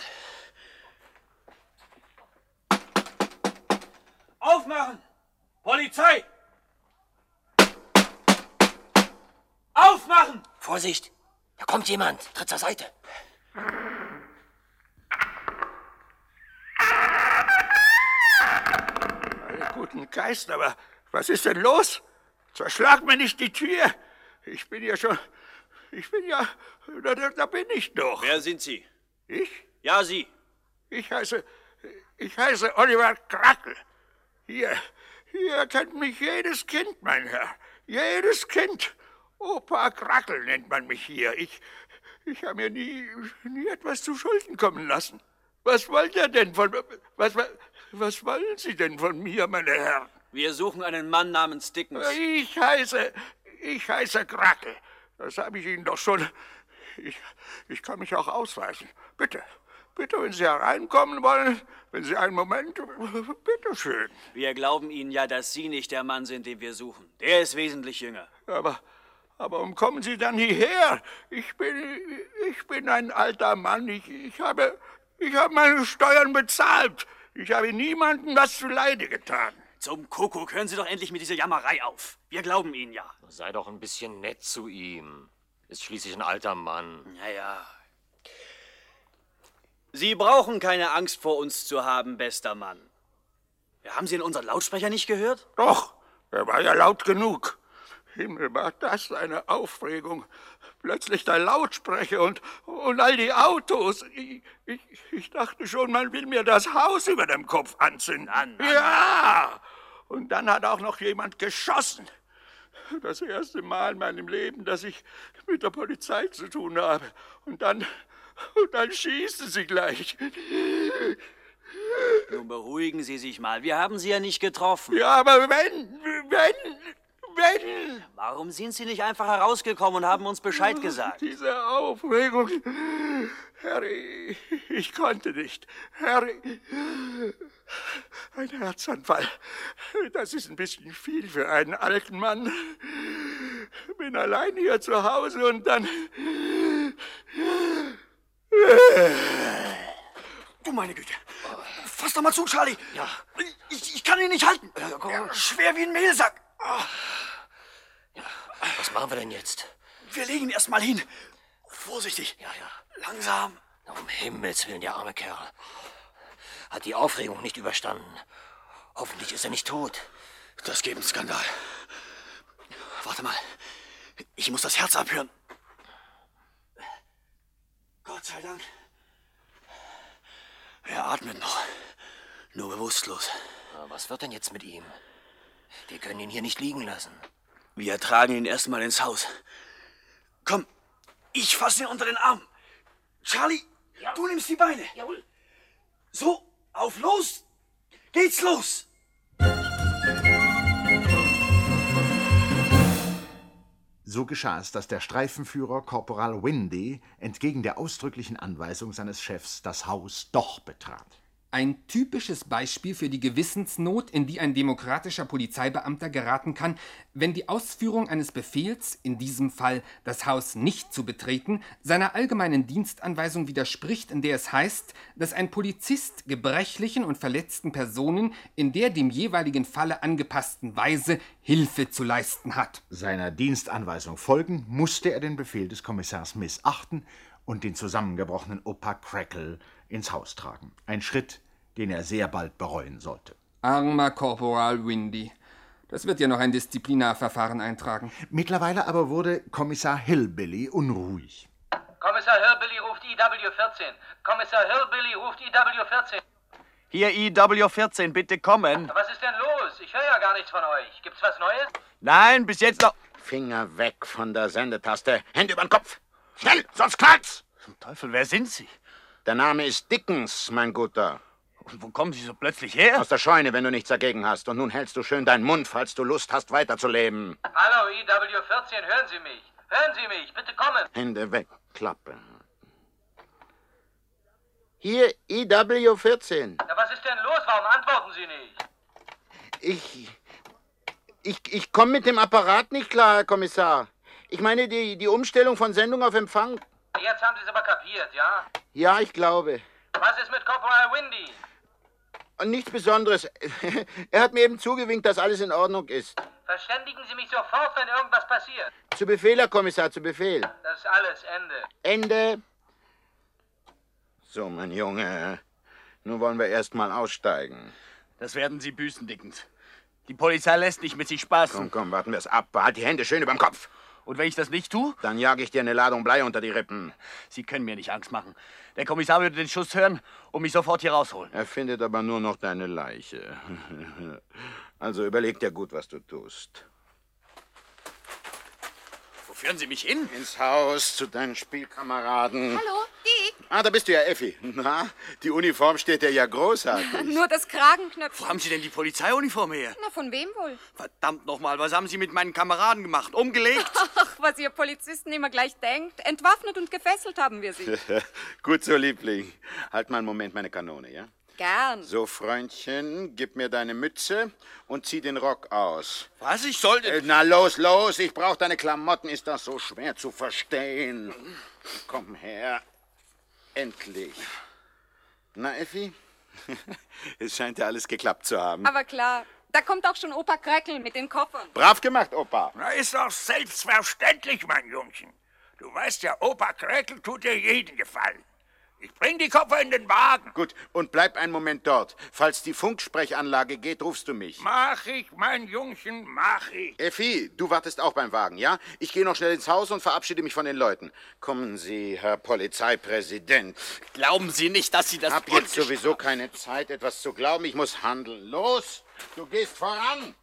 Aufmachen! Polizei! Aufmachen!
Vorsicht! Da kommt jemand! Tritt zur Seite!
Alle guten Geist, aber was ist denn los? Zerschlag mir nicht die Tür! Ich bin ja... Da bin ich doch.
Wer sind Sie?
Ich?
Ja, Sie.
Ich heiße Oliver Krackel. Hier kennt mich jedes Kind, mein Herr. Jedes Kind. Opa Krackel nennt man mich hier. Ich habe mir nie etwas zu Schulden kommen lassen. Was wollt ihr denn was wollen Sie denn von mir, meine Herren?
Wir suchen einen Mann namens Dickens.
Ich heiße Krackel. Das habe ich Ihnen doch schon... Ich kann mich auch ausweisen. Bitte, wenn Sie hereinkommen wollen, wenn Sie einen Moment... Bitte schön.
Wir glauben Ihnen ja, dass Sie nicht der Mann sind, den wir suchen. Der ist wesentlich jünger.
Aber warum kommen Sie dann hierher? Ich bin ein alter Mann. Ich habe meine Steuern bezahlt. Ich habe niemandem was zuleide getan.
Zum Kuckuck, hören Sie doch endlich mit dieser Jammerei auf. Wir glauben Ihnen ja.
Sei doch ein bisschen nett zu ihm. Ist schließlich ein alter Mann.
Naja. Sie brauchen keine Angst vor uns zu haben, bester Mann. Haben Sie in unseren Lautsprecher nicht gehört?
Doch, er war ja laut genug. Himmel, war das eine Aufregung. Plötzlich der Lautsprecher und all die Autos. Ich dachte schon, man will mir das Haus über dem Kopf anzünden. Ja! Und dann hat auch noch jemand geschossen. Das erste Mal in meinem Leben, dass ich mit der Polizei zu tun habe. Und dann schießen sie gleich.
Nun beruhigen Sie sich mal. Wir haben Sie ja nicht getroffen.
Ja, aber wenn...
Warum sind Sie nicht einfach herausgekommen und haben uns Bescheid gesagt?
Diese Aufregung... Harry, ich konnte nicht. Harry, ein Herzanfall. Das ist ein bisschen viel für einen alten Mann. Bin allein hier zu Hause und dann...
Du meine Güte. Fass doch mal zu, Charlie.
Ja.
Ich kann ihn nicht halten. Schwer wie ein Mehlsack.
Was machen wir denn jetzt?
Wir legen ihn erst mal hin. Vorsichtig.
Ja.
Langsam.
Um Himmels Willen, der arme Kerl. Hat die Aufregung nicht überstanden. Hoffentlich ist er nicht tot.
Das gibt einen Skandal. Warte mal. Ich muss das Herz abhören. Gott sei Dank. Er atmet noch. Nur bewusstlos.
Na, was wird denn jetzt mit ihm? Wir können ihn hier nicht liegen lassen.
Wir tragen ihn erstmal ins Haus. Komm, ich fasse ihn unter den Arm. Charlie, du nimmst die Beine.
Jawohl.
So, auf los. Geht's los.
So geschah es, dass der Streifenführer Korporal Windy entgegen der ausdrücklichen Anweisung seines Chefs das Haus doch betrat.
Ein typisches Beispiel für die Gewissensnot, in die ein demokratischer Polizeibeamter geraten kann, wenn die Ausführung eines Befehls, in diesem Fall das Haus nicht zu betreten, seiner allgemeinen Dienstanweisung widerspricht, in der es heißt, dass ein Polizist gebrechlichen und verletzten Personen in der dem jeweiligen Falle angepassten Weise Hilfe zu leisten hat.
Seiner Dienstanweisung folgend musste er den Befehl des Kommissars missachten und den zusammengebrochenen Opa Crackle ins Haus tragen. Ein Schritt, den er sehr bald bereuen sollte.
Armer Korporal Windy. Das wird ja noch ein Disziplinarverfahren eintragen.
Mittlerweile aber wurde Kommissar Hillbilly unruhig.
Kommissar Hillbilly ruft IW-14. Kommissar Hillbilly ruft IW-14.
Hier IW-14, bitte kommen.
Was ist denn los? Ich höre ja gar nichts von euch. Gibt's was Neues?
Nein, bis jetzt noch...
Finger weg von der Sendetaste. Hände über den Kopf. Schnell, sonst knallt's.
Zum Teufel, wer sind Sie?
Der Name ist Dickens, mein Guter.
Und wo kommen Sie so plötzlich her?
Aus der Scheune, wenn du nichts dagegen hast. Und nun hältst du schön deinen Mund, falls du Lust hast, weiterzuleben.
Hallo, IW-14, hören Sie mich. Hören Sie mich, bitte kommen.
Hände weg, Klappe. Hier, IW-14.
Na, was ist denn los? Warum antworten Sie nicht?
Ich komme mit dem Apparat nicht klar, Herr Kommissar. Ich meine die Umstellung von Sendung auf Empfang.
Jetzt haben Sie es aber kapiert, ja?
Ja, ich glaube.
Was ist mit Korporal Windy?
Nichts Besonderes. Er hat mir eben zugewinkt, dass alles in Ordnung ist.
Verständigen Sie mich sofort, wenn irgendwas passiert.
Zu Befehl, Herr Kommissar, zu Befehl.
Das ist alles, Ende.
Ende. So, mein Junge. Nun wollen wir erst mal aussteigen.
Das werden Sie büßen, Dickens. Die Polizei lässt nicht mit sich spaßen.
Komm, warten wir es ab. Behalt die Hände schön überm Kopf.
Und wenn ich das nicht tue?
Dann jage ich dir eine Ladung Blei unter die Rippen.
Sie können mir nicht Angst machen. Der Kommissar würde den Schuss hören und mich sofort hier rausholen.
Er findet aber nur noch deine Leiche. Also überleg dir gut, was du tust.
Wo führen Sie mich hin?
Ins Haus, zu deinen Spielkameraden.
Hallo, Dick.
Ah, da bist du ja, Effi. Na, die Uniform steht dir ja großartig.
Nur das Kragenknöpfchen.
Wo haben Sie denn die Polizeiuniform her?
Na, von wem wohl?
Verdammt nochmal, was haben Sie mit meinen Kameraden gemacht? Umgelegt?
Ach, was ihr Polizisten immer gleich denkt. Entwaffnet und gefesselt haben wir sie.
Gut so, Liebling. Halt mal einen Moment meine Kanone, ja?
Gern.
So, Freundchen, gib mir deine Mütze und zieh den Rock aus.
Was? Ich sollte...
Na, los, ich brauch deine Klamotten. Ist das so schwer zu verstehen? Komm her. Endlich. Na, Effi? Es scheint ja alles geklappt zu haben.
Aber klar, da kommt auch schon Opa Crackle mit den Koffern.
Brav gemacht, Opa.
Na, ist doch selbstverständlich, mein Jungchen. Du weißt ja, Opa Crackle tut dir jeden Gefallen. Ich bring die Koffer in den Wagen.
Gut, und bleib einen Moment dort. Falls die Funksprechanlage geht, rufst du mich.
Mach ich, mein Jungchen, mach ich.
Effi, du wartest auch beim Wagen, ja? Ich gehe noch schnell ins Haus und verabschiede mich von den Leuten. Kommen Sie, Herr Polizeipräsident.
Glauben Sie nicht, dass Sie das...
Ich hab jetzt sowieso keine Zeit, etwas zu glauben. Ich muss handeln. Los, du gehst voran.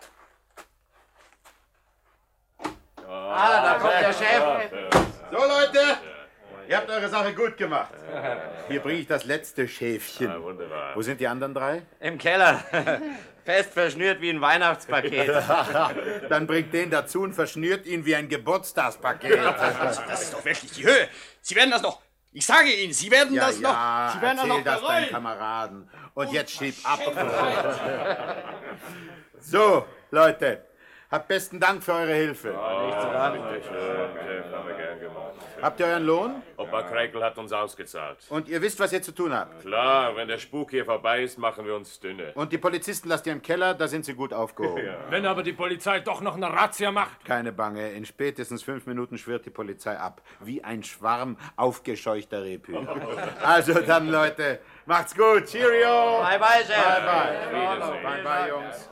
Da kommt der Chef.
So, Leute, ihr habt eure Sache gut gemacht. Hier bringe ich das letzte Schäfchen.
Ja, wunderbar.
Wo sind die anderen drei?
Im Keller. Fest verschnürt wie ein Weihnachtspaket.
Dann bringt den dazu und verschnürt ihn wie ein Geburtstagspaket.
Das ist doch wirklich die Höhe. Sie werden das noch... Ich sage Ihnen, Sie werden das noch... Sie werden
erzähl das deinen Kameraden. Und jetzt schieb ab. So, Leute,
Habt besten Dank für eure Hilfe.
Nicht zu danken. Haben wir gern gemacht.
Habt ihr euren Lohn?
Opa Kreikel hat uns ausgezahlt.
Und ihr wisst, was ihr zu tun habt?
Klar, wenn der Spuk hier vorbei ist, machen wir uns dünne.
Und die Polizisten lasst ihr im Keller, da sind sie gut aufgehoben.
Ja. Wenn aber die Polizei doch noch eine Razzia macht.
Keine Bange, in spätestens 5 Minuten schwirrt die Polizei ab. Wie ein Schwarm aufgescheuchter Rebhühner. Also dann, Leute, macht's gut. Cheerio.
Bye, bye, Chef.
Bye, bye. Bye, bye, Jungs.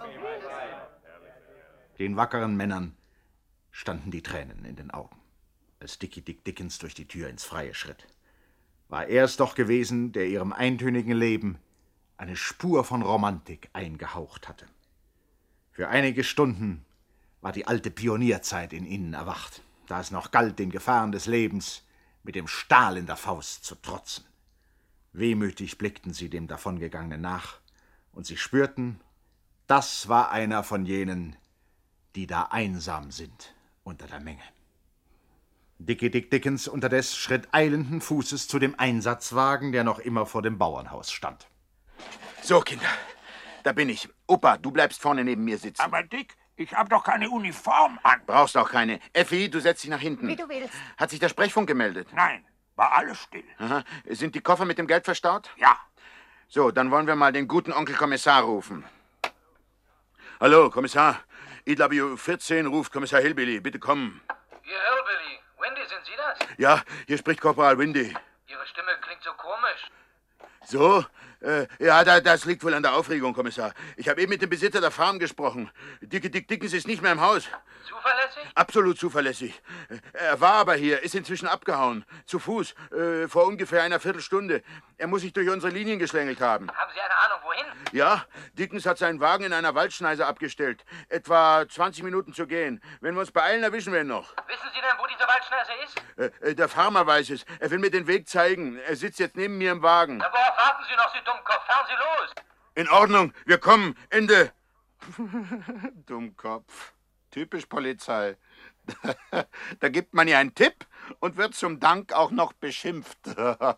Den wackeren Männern standen die Tränen in den Augen, als Dickie Dick Dickens durch die Tür ins Freie schritt. War er es doch gewesen, der ihrem eintönigen Leben eine Spur von Romantik eingehaucht hatte. Für einige Stunden war die alte Pionierzeit in ihnen erwacht, da es noch galt, den Gefahren des Lebens mit dem Stahl in der Faust zu trotzen. Wehmütig blickten sie dem Davongegangenen nach, und sie spürten, das war einer von jenen, die da einsam sind unter der Menge. Dickie Dick Dickens unterdes schritt eilenden Fußes zu dem Einsatzwagen, der noch immer vor dem Bauernhaus stand.
So, Kinder, da bin ich. Opa, du bleibst vorne neben mir sitzen.
Aber Dick, ich habe doch keine Uniform an.
Brauchst auch keine. Effi, du setzt dich nach hinten.
Wie du willst.
Hat sich der Sprechfunk gemeldet?
Nein, war alles still.
Aha. Sind die Koffer mit dem Geld verstaut?
Ja.
So, dann wollen wir mal den guten Onkel Kommissar rufen. Hallo, Kommissar. IW 14 ruft Kommissar Hillbilly. Bitte kommen.
Ihr Hillbilly. Windy, sind Sie das?
Ja, hier spricht Korporal Windy.
Ihre Stimme klingt so komisch.
So? Ja, das liegt wohl an der Aufregung, Kommissar. Ich habe eben mit dem Besitzer der Farm gesprochen. Dickie Dick Dickens ist nicht mehr im Haus.
Zuverlässig?
Absolut zuverlässig. Er war aber hier, ist inzwischen abgehauen. Zu Fuß, vor ungefähr einer Viertelstunde. Er muss sich durch unsere Linien geschlängelt haben.
Haben Sie eine Ahnung, wohin?
Ja, Dickens hat seinen Wagen in einer Waldschneise abgestellt. Etwa 20 Minuten zu gehen. Wenn wir uns beeilen, erwischen wir ihn noch.
Wissen Sie denn, wo diese Waldschneise ist?
Der Farmer weiß es. Er will mir den Weg zeigen. Er sitzt jetzt neben mir im Wagen.
Na, worauf warten Sie noch, Sie Dummkopf? Fahren Sie los!
In Ordnung, wir kommen. Ende. Dummkopf. Typisch Polizei. Da gibt man ihr einen Tipp und wird zum Dank auch noch beschimpft.
Kommissar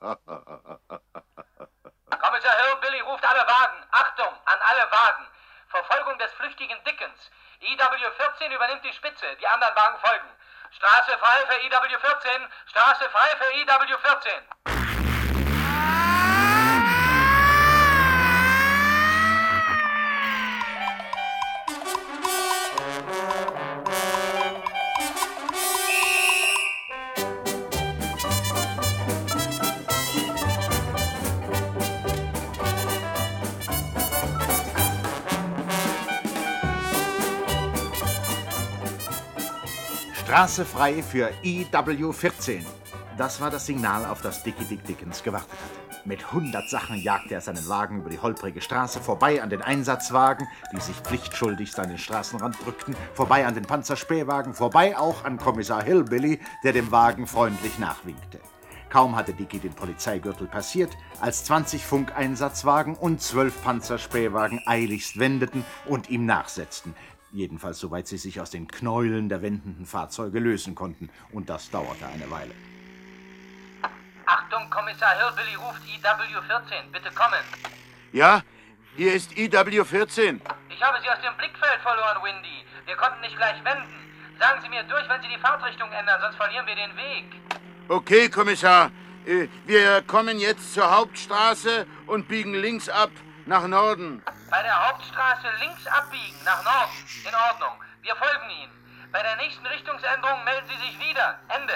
Hillbilly ruft alle Wagen. Achtung, an alle Wagen. Verfolgung des flüchtigen Dickens. IW 14 übernimmt die Spitze. Die anderen Wagen folgen. Straße frei für IW 14. Straße frei für IW 14.
Straße frei für IW 14. Das war das Signal, auf das Dickie Dick Dickens gewartet hatte. Mit 100 Sachen jagte er seinen Wagen über die holprige Straße, vorbei an den Einsatzwagen, die sich pflichtschuldigst an den Straßenrand drückten, vorbei an den Panzerspähwagen, vorbei auch an Kommissar Hillbilly, der dem Wagen freundlich nachwinkte. Kaum hatte Dickie den Polizeigürtel passiert, als 20 Funkeinsatzwagen und 12 Panzerspähwagen eiligst wendeten und ihm nachsetzten. Jedenfalls soweit sie sich aus den Knäulen der wendenden Fahrzeuge lösen konnten. Und das dauerte eine Weile.
Achtung, Kommissar Hillbilly ruft IW 14. Bitte kommen.
Ja, hier ist IW 14.
Ich habe Sie aus dem Blickfeld verloren, Windy. Wir konnten nicht gleich wenden. Sagen Sie mir durch, wenn Sie die Fahrtrichtung ändern, sonst verlieren wir den Weg.
Okay, Kommissar. Wir kommen jetzt zur Hauptstraße und biegen links ab nach Norden.
Bei der Hauptstraße links abbiegen, nach Norden. In Ordnung. Wir folgen Ihnen. Bei der nächsten Richtungsänderung melden Sie sich wieder. Ende.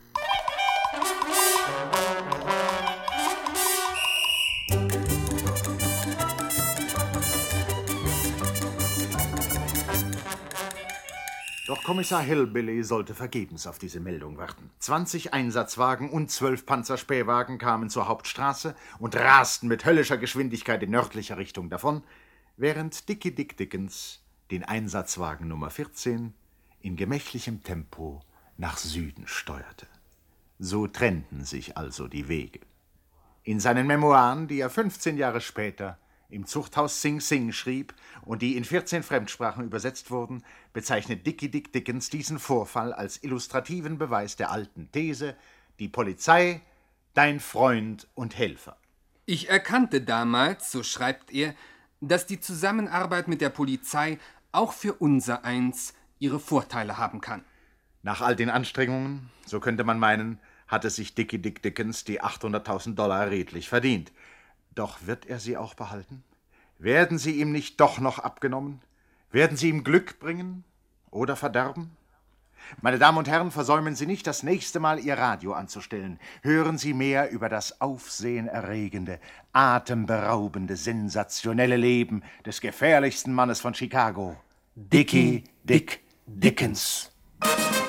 Doch Kommissar Hillbilly sollte vergebens auf diese Meldung warten. 20 Einsatzwagen und 12 Panzerspähwagen kamen zur Hauptstraße und rasten mit höllischer Geschwindigkeit in nördlicher Richtung davon, während Dickie Dick Dickens den Einsatzwagen Nummer 14 in gemächlichem Tempo nach Süden steuerte. So trennten sich also die Wege. In seinen Memoiren, die er 15 Jahre später im Zuchthaus Sing Sing schrieb und die in 14 Fremdsprachen übersetzt wurden, bezeichnet Dickie Dick Dickens diesen Vorfall als illustrativen Beweis der alten These: die Polizei, dein Freund und Helfer.
Ich erkannte damals, so schreibt er, dass die Zusammenarbeit mit der Polizei auch für unsereins ihre Vorteile haben kann.
Nach all den Anstrengungen, so könnte man meinen, hatte sich Dickie Dick Dickens die $800.000 redlich verdient. Doch wird er sie auch behalten? Werden sie ihm nicht doch noch abgenommen? Werden sie ihm Glück bringen oder Verderben? Meine Damen und Herren, versäumen Sie nicht, das nächste Mal Ihr Radio anzustellen. Hören Sie mehr über das aufsehenerregende, atemberaubende, sensationelle Leben des gefährlichsten Mannes von Chicago, Dickie Dick Dickens.